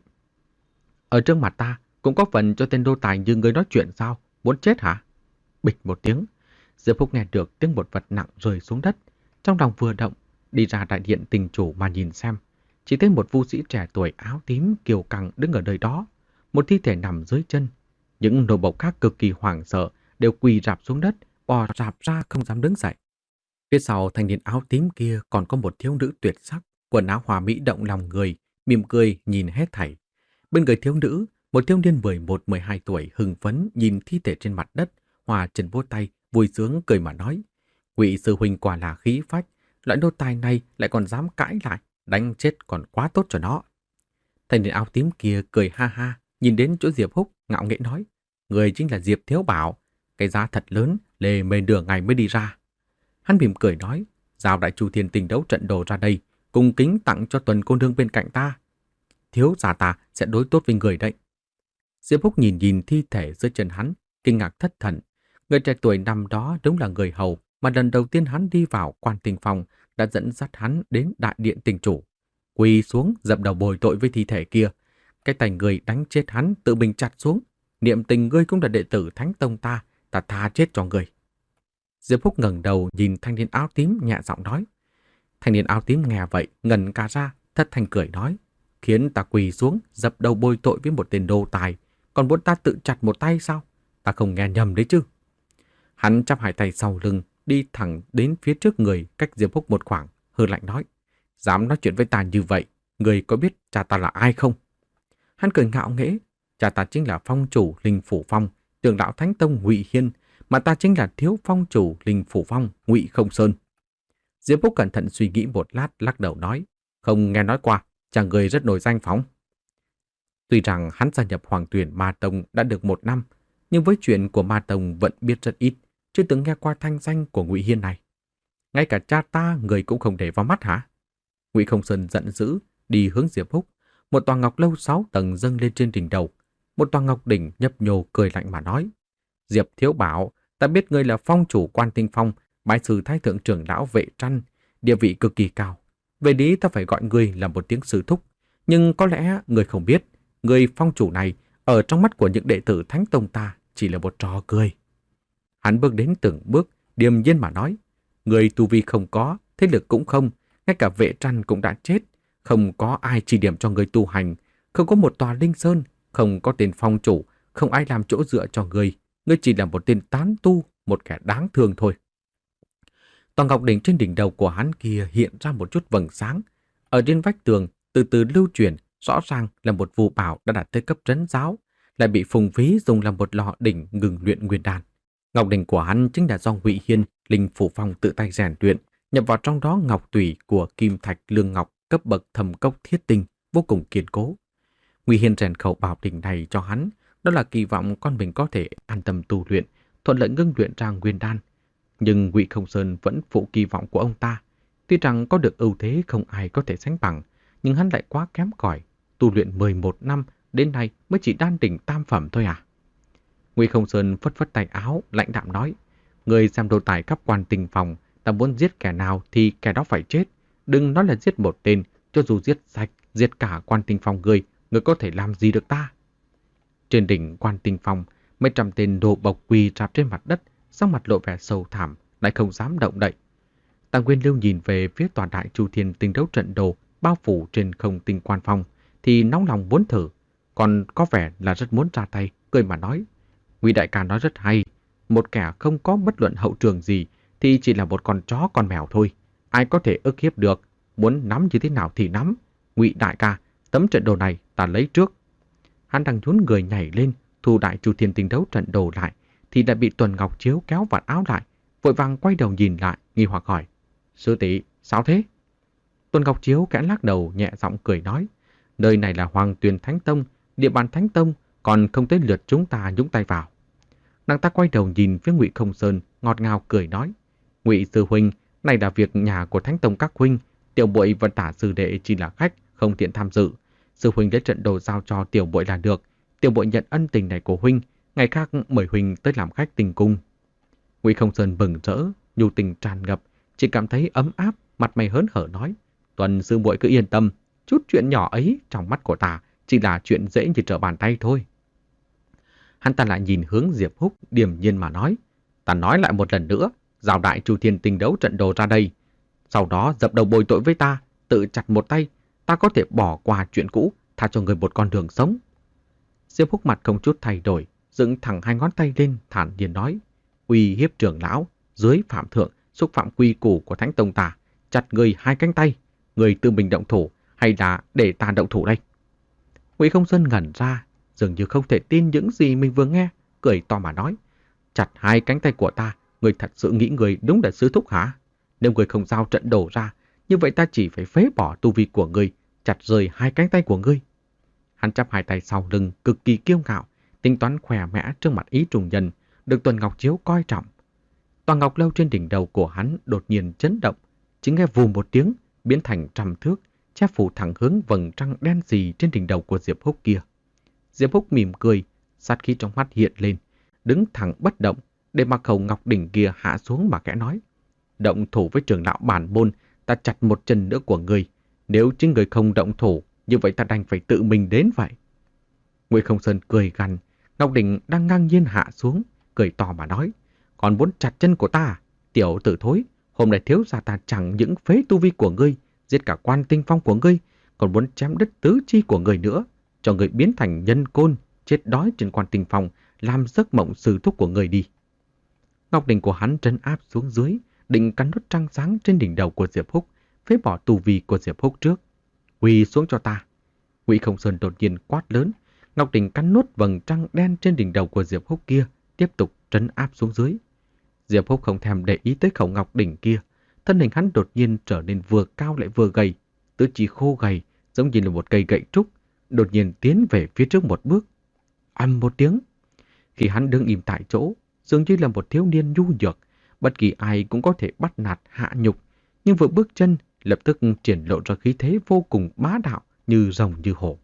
"Ở trước mặt ta cũng có phần cho tên đô tài như người nói chuyện sao? Muốn chết hả?" Bịch một tiếng, Diệp Húc nghe được tiếng một vật nặng rơi xuống đất, trong lòng vừa động, đi ra đại điện Tình Chủ mà nhìn xem. Chỉ thấy một vũ sĩ trẻ tuổi áo tím kiêu căng đứng ở nơi đó, một thi thể nằm dưới chân. Những nô bộc khác cực kỳ hoảng sợ, đều quỳ rạp xuống đất, bò rạp ra không dám đứng dậy. Phía sau thanh niên áo tím kia còn có một thiếu nữ tuyệt sắc, quần áo hòa mỹ động lòng người, mỉm cười nhìn hết thảy. Bên người thiếu nữ, một thiếu niên mười một mười hai tuổi hưng phấn nhìn thi thể trên mặt đất, hòa chân vỗ tay, vui sướng cười mà nói: "Ngụy sư huynh quả là khí phách, loại nô tài này lại còn dám cãi lại, đánh chết còn quá tốt cho nó." Thanh niên áo tím kia cười ha ha, nhìn đến chỗ Diệp Húc, ngạo nghễ nói: "Người chính là Diệp Thiếu Bảo, cái giá thật lớn, lề mề nửa ngày mới đi ra." Hắn mỉm cười nói: "Giao đại chu thiên tình đấu trận đồ ra đây, cùng kính tặng cho Tuần cô nương bên cạnh ta. Thiếu gia ta sẽ đối tốt với người đấy." Diệp Húc nhìn nhìn thi thể dưới chân hắn, kinh ngạc thất thần. Người trẻ tuổi năm đó đúng là người hầu mà lần đầu tiên hắn đi vào Quan Tinh Phong đã dẫn dắt hắn đến đại điện Tình Chủ. Quỳ xuống dập đầu bồi tội với thi thể kia. Cái tay người đánh chết hắn tự mình chặt xuống. Niệm tình ngươi cũng là đệ tử Thánh Tông ta, ta tha chết cho ngươi. Diệp Húc ngẩng đầu nhìn thanh niên áo tím nhẹ giọng nói. Thanh niên áo tím nghe vậy ngẩn cả ra, thất thanh cười nói: "Khiến ta quỳ xuống dập đầu bồi tội với một tên đô tài, còn muốn ta tự chặt một tay sao? Ta không nghe nhầm đấy chứ?" Hắn chắp hai tay sau lưng, đi thẳng đến phía trước người cách Diệp Húc một khoảng, hừ lạnh nói: "Dám nói chuyện với ta như vậy, người có biết cha ta là ai không?" Hắn cười ngạo nghễ: "Cha ta chính là phong chủ Linh Phủ Phong, trưởng lão Thánh Tông Ngụy Hiên, mà ta chính là thiếu phong chủ Linh Phủ Phong Ngụy Không Sơn." Diệp Húc cẩn thận suy nghĩ một lát, lắc đầu nói: "Không nghe nói qua, chàng người rất nổi danh phóng." Tuy rằng hắn gia nhập Hoàng Tuyển Ma Tông đã được một năm, nhưng với chuyện của Ma Tông vẫn biết rất ít, chưa từng nghe qua thanh danh của Ngụy Hiên này. "Ngay cả cha ta người cũng không để vào mắt hả?" Ngụy Không Sơn giận dữ, đi hướng Diệp Húc. Một tòa ngọc lâu sáu tầng dâng lên trên đỉnh đầu. Một tòa ngọc đỉnh nhấp nhô cười lạnh mà nói: "Diệp Thiếu Bảo, ta biết ngươi là phong chủ Quan Tinh Phong, bái sư thái thượng trưởng lão Vệ Trăn, địa vị cực kỳ cao. Về lý ta phải gọi ngươi là một tiếng sư thúc, nhưng có lẽ ngươi không biết, người phong chủ này ở trong mắt của những đệ tử Thánh Tông ta chỉ là một trò cười." Hắn bước đến từng bước, điềm nhiên mà nói: "Người tu vi không có, thế lực cũng không, ngay cả Vệ Trăn cũng đã chết, không có ai chỉ điểm cho người tu hành, không có một tòa linh sơn, không có tên phong chủ, không ai làm chỗ dựa cho người, ngươi chỉ là một tên tán tu, một kẻ đáng thương thôi." Tòa ngọc đỉnh trên đỉnh đầu của hắn kia hiện ra một chút vầng sáng, ở trên vách tường từ từ lưu chuyển, rõ ràng là một phù bảo đã đạt tới cấp trấn giáo, lại bị Phùng Phí dùng làm một lò đỉnh ngừng luyện nguyên đan. Ngọc đỉnh của hắn chính là do Ngụy Hiên, Linh Phủ Phong tự tay rèn luyện, nhập vào trong đó ngọc tủy của kim thạch lương ngọc cấp bậc thầm cốc thiết tinh, vô cùng kiên cố. Ngụy Hiên rèn khẩu bảo đỉnh này cho hắn, đó là kỳ vọng con mình có thể an tâm tu luyện, thuận lợi ngưng luyện ra nguyên đan. Nhưng Ngụy Không Sơn vẫn phụ kỳ vọng của ông ta. Tuy rằng có được ưu thế không ai có thể sánh bằng, nhưng hắn lại quá kém cỏi, tu luyện mười một năm đến nay mới chỉ đan đỉnh tam phẩm thôi à. Ngụy Không Sơn phất phất tay áo, lãnh đạm nói: "Người xem đồ tài khắp Quan Tinh Phòng, ta muốn giết kẻ nào thì kẻ đó phải chết. Đừng nói là giết một tên, cho dù giết sạch, giết cả Quan Tinh Phòng người, người có thể làm gì được ta?" Trên đỉnh Quan Tinh Phòng, mấy trăm tên đồ bộc quỳ rạp trên mặt đất, sắc mặt lộ vẻ sầu thảm, lại không dám động đậy. Tàng Nguyên Lưu nhìn về phía tòa đại Chu Thiên Tinh đấu trận đồ bao phủ trên không tinh quan phong, thì nóng lòng muốn thử. còn có vẻ là rất muốn ra tay, cười mà nói. Ngụy đại ca nói rất hay, một kẻ không có bất luận hậu trường gì thì chỉ là một con chó con mèo thôi. Ai có thể ức hiếp được, muốn nắm như thế nào thì nắm. Ngụy đại ca, tấm trận đồ này ta lấy trước. Hắn đang nhún người nhảy lên, thu đại Chu Thiên Tinh Đấu trận đồ lại, thì đã bị Tuần Ngọc Chiếu kéo vạt áo lại, vội vàng quay đầu nhìn lại, nghi hoặc hỏi. Sư tỷ, sao thế? Tuần Ngọc Chiếu kẽ lắc đầu nhẹ giọng cười nói. Nơi này là Hoàng Tuyền Thánh Tông, địa bàn Thánh Tông, còn không tới lượt chúng ta nhúng tay vào. Nàng ta quay đầu nhìn phía Ngụy Không Sơn, ngọt ngào cười nói. Ngụy sư huynh, này là việc nhà của Thánh Tông các huynh, tiểu bội và tả sư đệ chỉ là khách, không tiện tham dự. Sư huynh lấy trận đồ giao cho tiểu bội là được. Tiểu bội nhận ân tình này của huynh, ngày khác mời huynh tới làm khách tình cung. Ngụy Không Sơn bừng rỡ, nhu tình tràn ngập, chỉ cảm thấy ấm áp, mặt mày hớn hở nói. Tuần sư muội cứ yên tâm, chút chuyện nhỏ ấy trong mắt của ta chỉ là chuyện dễ như trở bàn tay thôi. Hắn ta lại nhìn hướng Diệp Húc điềm nhiên mà nói. Ta nói lại một lần nữa, giao đại Chu Thiên Tinh Đấu trận đồ ra đây. Sau đó dập đầu bồi tội với ta, tự chặt một tay, ta có thể bỏ qua chuyện cũ, tha cho người một con đường sống. Diệp Húc mặt không chút thay đổi, dựng thẳng hai ngón tay lên, thản nhiên nói. Uy hiếp trưởng lão, dưới phạm thượng, xúc phạm quy củ của Thánh Tông ta, chặt người hai cánh tay, người tự mình động thủ hay là để ta động thủ đây? Ngụy Không Sơn ngẩn ra, dường như không thể tin những gì mình vừa nghe, cười to mà nói. Chặt hai cánh tay của ta, người thật sự nghĩ người đúng là sư thúc hả? Nếu người không giao trận đổ ra, như vậy ta chỉ phải phế bỏ tu vi của người, chặt rời hai cánh tay của ngươi. Hắn chắp hai tay sau lưng, cực kỳ kiêu ngạo, tính toán khỏe mẽ trước mặt Ý Trùng Nhân, được Tuần Ngọc Chiếu coi trọng. Toàn Ngọc Lâu trên đỉnh đầu của hắn đột nhiên chấn động, chỉ nghe vù một tiếng, biến thành trăm thước, che phủ thẳng hướng vầng trăng đen xì trên đỉnh đầu của Diệp Húc kia. Diệp Húc mỉm cười, sát khí trong mắt hiện lên, đứng thẳng bất động, để mặc khẩu ngọc đỉnh kia hạ xuống mà kẽ nói. Động thủ với trưởng lão bản môn, ta chặt một chân nữa của ngươi. Nếu chính người không động thủ, như vậy ta đành phải tự mình đến vậy. Ngụy Không Sơn cười gằn, ngọc đỉnh đang ngang nhiên hạ xuống, cười to mà nói. Còn muốn chặt chân của ta, tiểu tử thối, hôm nay thiếu gia ta chẳng những phế tu vi của ngươi, giết cả Quan Tinh Phong của ngươi, còn muốn chém đứt tứ chi của ngươi nữa, cho ngươi biến thành nhân côn, chết đói trên Quan Tinh Phong, làm giấc mộng sư thúc của ngươi đi. Ngọc đỉnh của hắn trấn áp xuống dưới, định cắn nốt trăng sáng trên đỉnh đầu của Diệp Húc, phế bỏ tu vi của Diệp Húc trước. Quỳ xuống cho ta. Ngụy Không Sơn đột nhiên quát lớn, ngọc đỉnh cắn nốt vầng trăng đen trên đỉnh đầu của Diệp Húc kia, tiếp tục trấn áp xuống dưới. Diệp Húc không thèm để ý tới khẩu ngọc đỉnh kia, thân hình hắn đột nhiên trở nên vừa cao lại vừa gầy, tứ chi khô gầy, giống như là một cây gậy trúc, đột nhiên tiến về phía trước một bước. Ầm một tiếng, khi hắn đứng im tại chỗ, dường như là một thiếu niên nhu nhược, bất kỳ ai cũng có thể bắt nạt hạ nhục, nhưng vừa bước chân lập tức triển lộ ra khí thế vô cùng bá đạo, như rồng như hổ.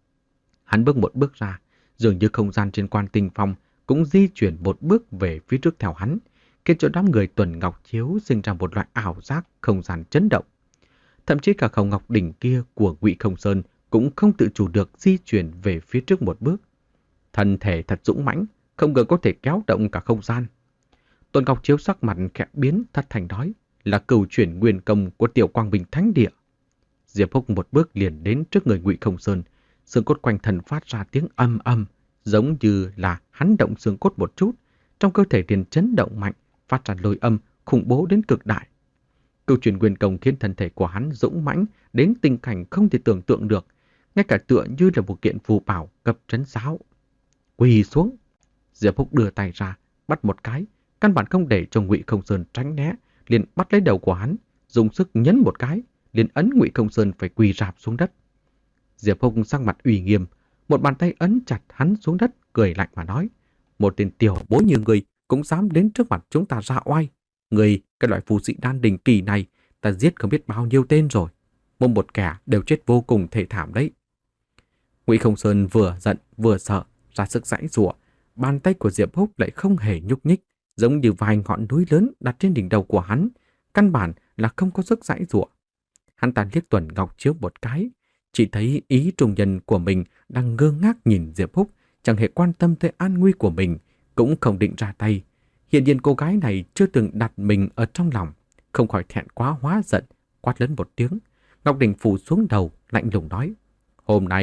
Hắn bước một bước ra, dường như không gian trên Quan Tinh Phong cũng di chuyển một bước về phía trước theo hắn, khiến cho đám người Tuần Ngọc Chiếu sinh ra một loại ảo giác không gian chấn động. Thậm chí cả khẩu ngọc đỉnh kia của Ngụy Không Sơn cũng không tự chủ được di chuyển về phía trước một bước. Thân thể thật dũng mãnh, không ngờ có thể kéo động cả không gian. Tuần Ngọc Chiếu sắc mặt khẽ biến, thất thành nói, là cửu chuyển nguyên công của Tiểu Quang Bình Thánh Địa. Diệp Húc một bước liền đến trước người Ngụy Không Sơn, xương cốt quanh thân phát ra tiếng âm âm, giống như là hắn động xương cốt một chút, trong cơ thể liền chấn động mạnh, phát ra lôi âm khủng bố đến cực đại. Cửu chuyển nguyên công khiến thân thể của hắn dũng mãnh đến tình cảnh không thể tưởng tượng được, ngay cả tựa như là một kiện phù bảo cấp trấn giáo. Quỳ xuống. Diệp Húc đưa tay ra, bắt một cái, căn bản không để cho Ngụy Không Sơn tránh né, liền bắt lấy đầu của hắn, dùng sức nhấn một cái, liền ấn Ngụy Không Sơn phải quỳ rạp xuống đất. Diệp Húc sắc mặt uy nghiêm, một bàn tay ấn chặt hắn xuống đất, cười lạnh mà nói, một tên tiểu bối như người cũng dám đến trước mặt chúng ta ra oai. Người, cái loại phù sĩ đan đình kỳ này, ta giết không biết bao nhiêu tên rồi. Mỗi một kẻ đều chết vô cùng thê thảm đấy. Ngụy Không Sơn vừa giận vừa sợ, ra sức giãy giụa, bàn tay của Diệp Húc lại không hề nhúc nhích, giống như vài ngọn núi lớn đặt trên đỉnh đầu của hắn, căn bản là không có sức giãy giụa. Hắn ta liếc Tuần Ngọc Chiếu một cái, chỉ thấy Ý Trùng Nhân của mình đang ngơ ngác nhìn Diệp Húc, chẳng hề quan tâm tới an nguy của mình, cũng không định ra tay. Hiện nhiên cô gái này chưa từng đặt mình ở trong lòng, không khỏi thẹn quá hóa giận, quát lớn một tiếng. Ngọc đỉnh phủ xuống đầu, lạnh lùng nói, hôm nay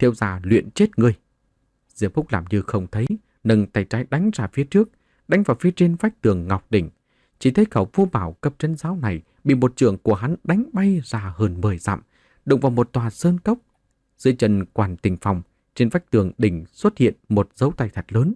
thiếu gia luyện chết ngươi. Diệp Húc làm như không thấy, nâng tay trái đánh ra phía trước, đánh vào phía trên vách tường ngọc đỉnh. Chỉ thấy khẩu Vu Bảo cấp trấn giáo này bị một trường của hắn đánh bay ra hơn mười dặm, đụng vào một tòa sơn cốc. Dưới chân Quan Tình Phong, trên vách tường đỉnh xuất hiện một dấu tay thật lớn.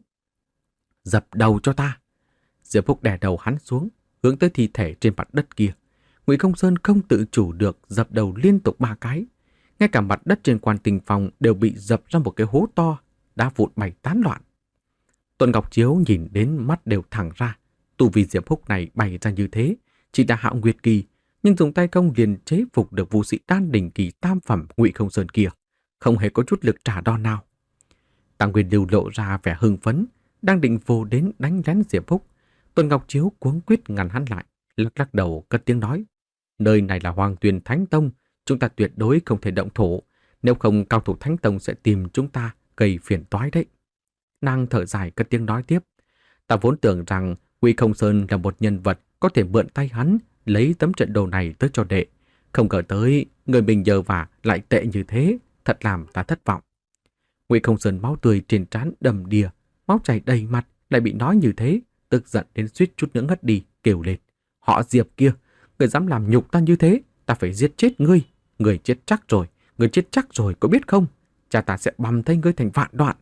Dập đầu cho ta. Diệp Húc đè đầu hắn xuống, hướng tới thi thể trên mặt đất kia. Ngụy Không Sơn không tự chủ được dập đầu liên tục ba cái. Ngay cả mặt đất trên Quan Tình Phong đều bị dập ra một cái hố to, đá vụn bay tán loạn. Tuần Ngọc Chiếu nhìn đến mắt đều thẳng ra. Tu vi Diệp Húc này bày ra như thế, chỉ là Hạo Nguyệt kỳ, nhưng dùng tay công liền chế phục được vũ sĩ đan đỉnh kỳ tam phẩm Ngụy Không Sơn kia, không hề có chút lực trả đo nào. Tăng Nguyên Lưu lộ ra vẻ hưng phấn, đang định vô đến đánh lén Diệp Húc. Tuần Ngọc Chiếu cuống quýt ngăn hắn lại, lắc lắc đầu cất tiếng nói: nơi này là Hoàng Tuyền Thánh Tông, chúng ta tuyệt đối không thể động thủ, nếu không cao thủ Thánh Tông sẽ tìm chúng ta gây phiền toái đấy. Nàng thở dài cất tiếng nói tiếp: ta vốn tưởng rằng Ngụy Không Sơn là một nhân vật có thể mượn tay hắn lấy tấm trận đồ này tới cho đệ, không ngờ tới người mình nhờ vả lại tệ như thế, thật làm ta thất vọng. Ngụy Không Sơn máu tươi trên trán đầm đìa, máu chảy đầy mặt, lại bị nói như thế, tức giận đến suýt chút nữa ngất đi, kêu lên: họ Diệp kia, người dám làm nhục ta như thế, ta phải giết chết ngươi. Người chết chắc rồi, người chết chắc rồi, có biết không? Cha ta sẽ băm thây ngươi thành vạn đoạn.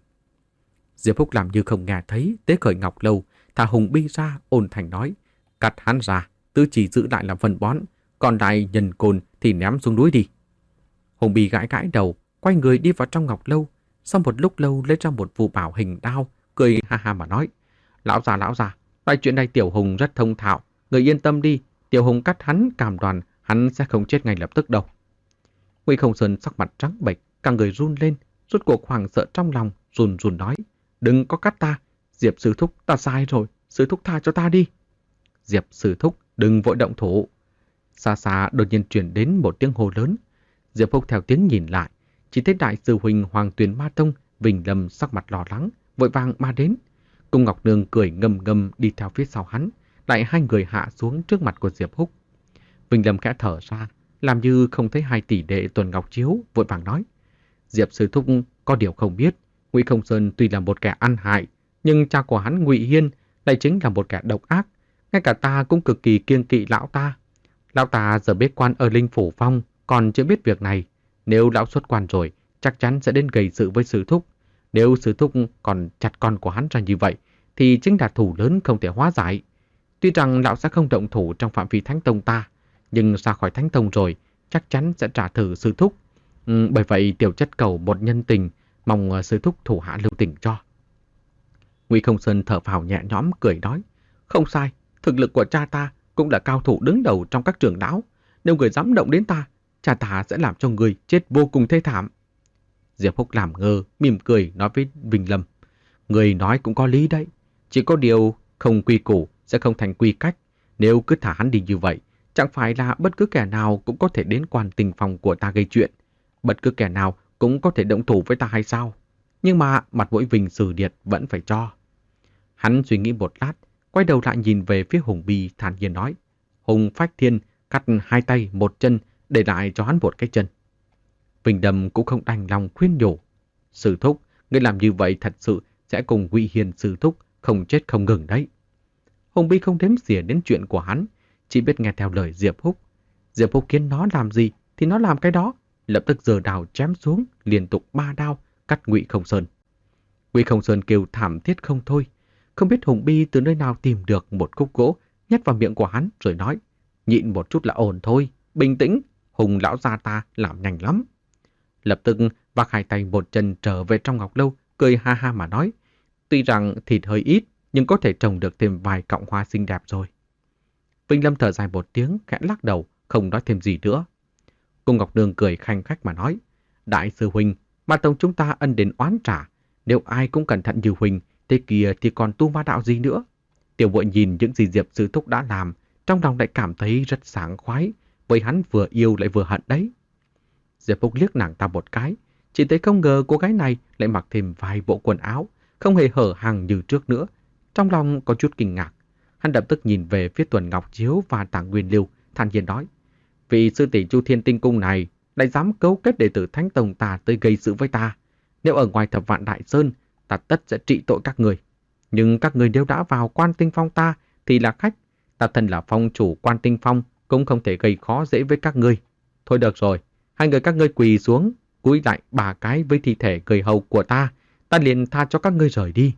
Diệp Húc làm như không nghe thấy, tế khởi ngọc lâu, thả Hùng Bi ra, ôn thành nói: cắt hắn ra, tư chỉ giữ lại làm phân bón, còn lại nhân côn thì ném xuống núi đi. Hùng Bi gãi gãi đầu, quay người đi vào trong ngọc lâu. Sau một lúc lâu lấy ra một phù bảo hình đao, cười ha ha mà nói: lão già lão già, loại chuyện này Tiểu Hùng rất thông thạo, người yên tâm đi, Tiểu Hùng cắt hắn cam đoan hắn sẽ không chết ngay lập tức đâu. Ngụy Không Sơn sắc mặt trắng bệch, cả người run lên, rốt cuộc hoảng sợ trong lòng, run run nói: đừng có cắt ta, Diệp sư thúc, ta sai rồi, sư thúc tha cho ta đi. Diệp sư thúc, đừng vội động thủ. Xa xa đột nhiên truyền đến một tiếng hô lớn. Diệp Húc theo tiếng nhìn lại, chỉ thấy đại sư huynh Hoàng Tuyền Ma Tông Vinh Lâm sắc mặt lo lắng, vội vàng ma đến. Cung Ngọc Nương cười ngâm ngâm đi theo phía sau hắn, lại hai người hạ xuống trước mặt của Diệp Húc. Vinh Lâm khẽ thở ra, làm như không thấy hai tỷ đệ Tuần Ngọc Chiếu, vội vàng nói: Diệp sư thúc có điều không biết, Ngụy Không Sơn tuy là một kẻ ăn hại, nhưng cha của hắn Ngụy Hiên lại chính là một kẻ độc ác, ngay cả ta cũng cực kỳ kiêng kỵ lão ta. Lão ta giờ bế quan ở Linh Phủ Phong, còn chưa biết việc này. Nếu lão xuất quan rồi, chắc chắn sẽ đến gây sự với sư thúc. Nếu sư thúc còn chặt con của hắn ra như vậy, thì chính là thù lớn không thể hóa giải. Tuy rằng lão sẽ không động thủ trong phạm vi Thánh Tông ta, nhưng ra khỏi Thánh Tông rồi, chắc chắn sẽ trả thù sư thúc. Ừ, bởi vậy tiểu chất cầu một nhân tình, mong sư thúc thủ hạ lưu tình cho. Ngụy Không Sơn thở phào nhẹ nhõm cười nói: không sai, thực lực của cha ta cũng là cao thủ đứng đầu trong các trưởng lão. Nếu người dám động đến ta, cha ta sẽ làm cho người chết vô cùng thê thảm. Diệp Húc làm ngơ, mỉm cười nói với Vinh Lâm: người nói cũng có lý đấy, chỉ có điều không quy củ sẽ không thành quy cách. Nếu cứ thả hắn đi như vậy, chẳng phải là bất cứ kẻ nào cũng có thể đến Quan Tình Phòng của ta gây chuyện, bất cứ kẻ nào cũng có thể động thủ với ta hay sao? Nhưng mà mặt mũi Vinh Sử Điệt vẫn phải cho. Hắn suy nghĩ một lát, quay đầu lại nhìn về phía Hùng Bi, thản nhiên nói: Hùng Phách Thiên cắt hai tay một chân, để lại cho hắn một cái chân. Vinh Đầm cũng không đành lòng khuyên nhủ: sư thúc, người làm như vậy thật sự sẽ cùng Ngụy Hiền sư thúc không chết không ngừng đấy. Hùng Bi không đếm xỉa đến chuyện của hắn, chỉ biết nghe theo lời Diệp Húc. Diệp Húc kiến nó làm gì thì nó làm cái đó, lập tức giơ đào chém xuống, liên tục ba đao cắt Ngụy Không Sơn. Ngụy Không Sơn kêu thảm thiết không thôi, không biết Hùng Bi từ nơi nào tìm được một khúc gỗ nhét vào miệng của hắn rồi nói: nhịn một chút là ổn thôi, bình tĩnh, Hùng lão gia ta làm nhanh lắm. Lập tức vác hai tay một chân trở về trong ngọc lâu, cười ha ha mà nói: tuy rằng thịt hơi ít, nhưng có thể trồng được thêm vài cọng hoa xinh đẹp rồi. Vinh Lâm thở dài một tiếng, khẽ lắc đầu, không nói thêm gì nữa. Cung Ngọc Nương cười khanh khách mà nói: đại sư huynh, Ma Tông chúng ta ân đền oán trả, nếu ai cũng cẩn thận như huynh, thế kia thì còn tu ma đạo gì nữa. Tiểu muội nhìn những gì Diệp sư thúc đã làm, trong lòng lại cảm thấy rất sảng khoái, với hắn vừa yêu lại vừa hận đấy. Diệp Húc liếc nàng ta một cái, chỉ thấy không ngờ cô gái này lại mặc thêm vài bộ quần áo, không hề hở hang như trước nữa. Trong lòng có chút kinh ngạc, hắn lập tức nhìn về phía Tuần Ngọc Chiếu và Tả Nguyên Lưu, thản nhiên nói: vị sư tỷ Chu Thiên Tinh Cung này lại dám cấu kết đệ tử Thánh Tông ta tới gây sự với ta, Nếu ở ngoài Thập Vạn Đại Sơn, ta tất sẽ trị tội các người. Nhưng các người nếu đã vào Quan Tinh Phong ta thì là khách. Ta thân là phong chủ Quan Tinh Phong cũng không thể gây khó dễ với các ngươi. Thôi được rồi, hai người các ngươi quỳ xuống, cúi lại ba cái với thi thể người hầu của ta, ta liền tha cho các ngươi rời đi.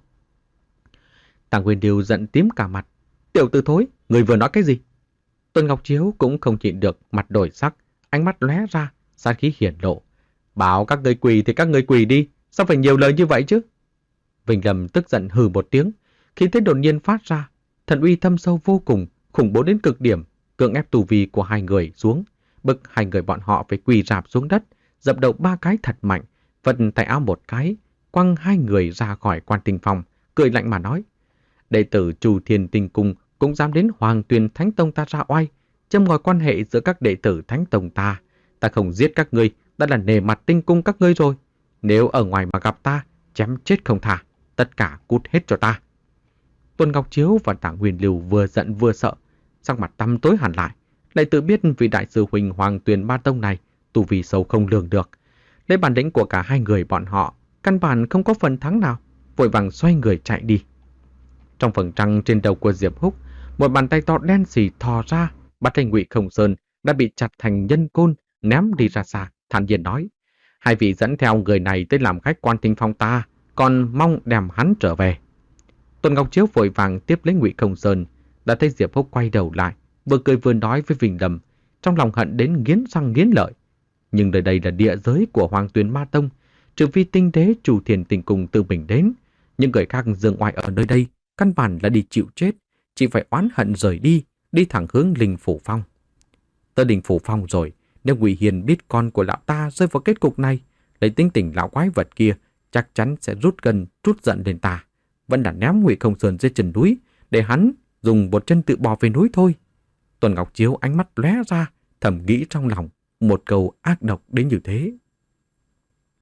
Tàng Nguyên Điêu giận tím cả mặt. Tiểu tử thối, người vừa nói cái gì? Tuân Ngọc Chiếu cũng không nhịn được, mặt đổi sắc, ánh mắt lóe ra, sát khí hiển lộ. Bảo các ngươi quỳ thì các ngươi quỳ đi, sao phải nhiều lời như vậy chứ? Vinh Lâm tức giận hừ một tiếng, khí thế đột nhiên phát ra, thần uy thâm sâu vô cùng, khủng bố đến cực điểm, cưỡng ép tu vi của hai người xuống, bức hai người bọn họ phải quỳ rạp xuống đất, dập đầu ba cái thật mạnh, vật tay áo một cái, quăng hai người ra khỏi Quan Tinh Phong, cười lạnh mà nói: đệ tử Trù Thiên Tinh Cung cũng dám đến Hoàng Tuyền Thánh Tông ta ra oai, châm ngòi quan hệ giữa các đệ tử Thánh Tông ta. Ta không giết các ngươi, đã là nề mặt Tinh Cung các ngươi rồi. Nếu ở ngoài mà gặp ta, chém chết không tha, tất cả cút hết cho ta. Tuân Ngọc Chiếu và Tảng Nguyên Lưu vừa giận vừa sợ, sắc mặt tăm tối hẳn lại, lại tự biết vị đại sư huynh Hoàng Tuyền Ba Tông này tu vi sâu không lường được. Lấy bản lĩnh của cả hai người bọn họ, căn bản không có phần thắng nào, vội vàng xoay người chạy đi. Trong phần trăng trên đầu của Diệp Húc, một bàn tay to đen xì thò ra, bắt lấy Ngụy Không Sơn đã bị chặt thành nhân côn, ném đi ra xa, thản nhiên nói: hai vị dẫn theo người này tới làm khách Quan Tinh Phong ta, còn mong đem hắn trở về. Tuân Ngọc Chiếu vội vàng tiếp lấy Ngụy Không Sơn, đã thấy Diệp Húc quay đầu lại, vừa cười vừa nói với Vinh Lâm, trong lòng hận đến nghiến răng nghiến lợi. Nhưng nơi đây là địa giới của Hoàng Tuyền Ma Tông, trừ phi tinh đế Trù Thiên Tinh Cung tự mình đến, những người khác dương oai ở nơi đây căn bản là đi chịu chết, chỉ phải oán hận rời đi, đi thẳng hướng Linh Phủ Phong. Tới Linh Phủ Phong rồi, nếu Ngụy Hiền biết con của lão ta rơi vào kết cục này, lấy tính tình lão quái vật kia, chắc chắn sẽ rút gần, rút giận lên ta, vẫn là ném Ngụy Không Sơn dưới chân núi, để hắn dùng một chân tự bò về núi thôi. Tuân Ngọc Chiếu ánh mắt lóe ra, thầm nghĩ trong lòng, một câu ác độc đến như thế.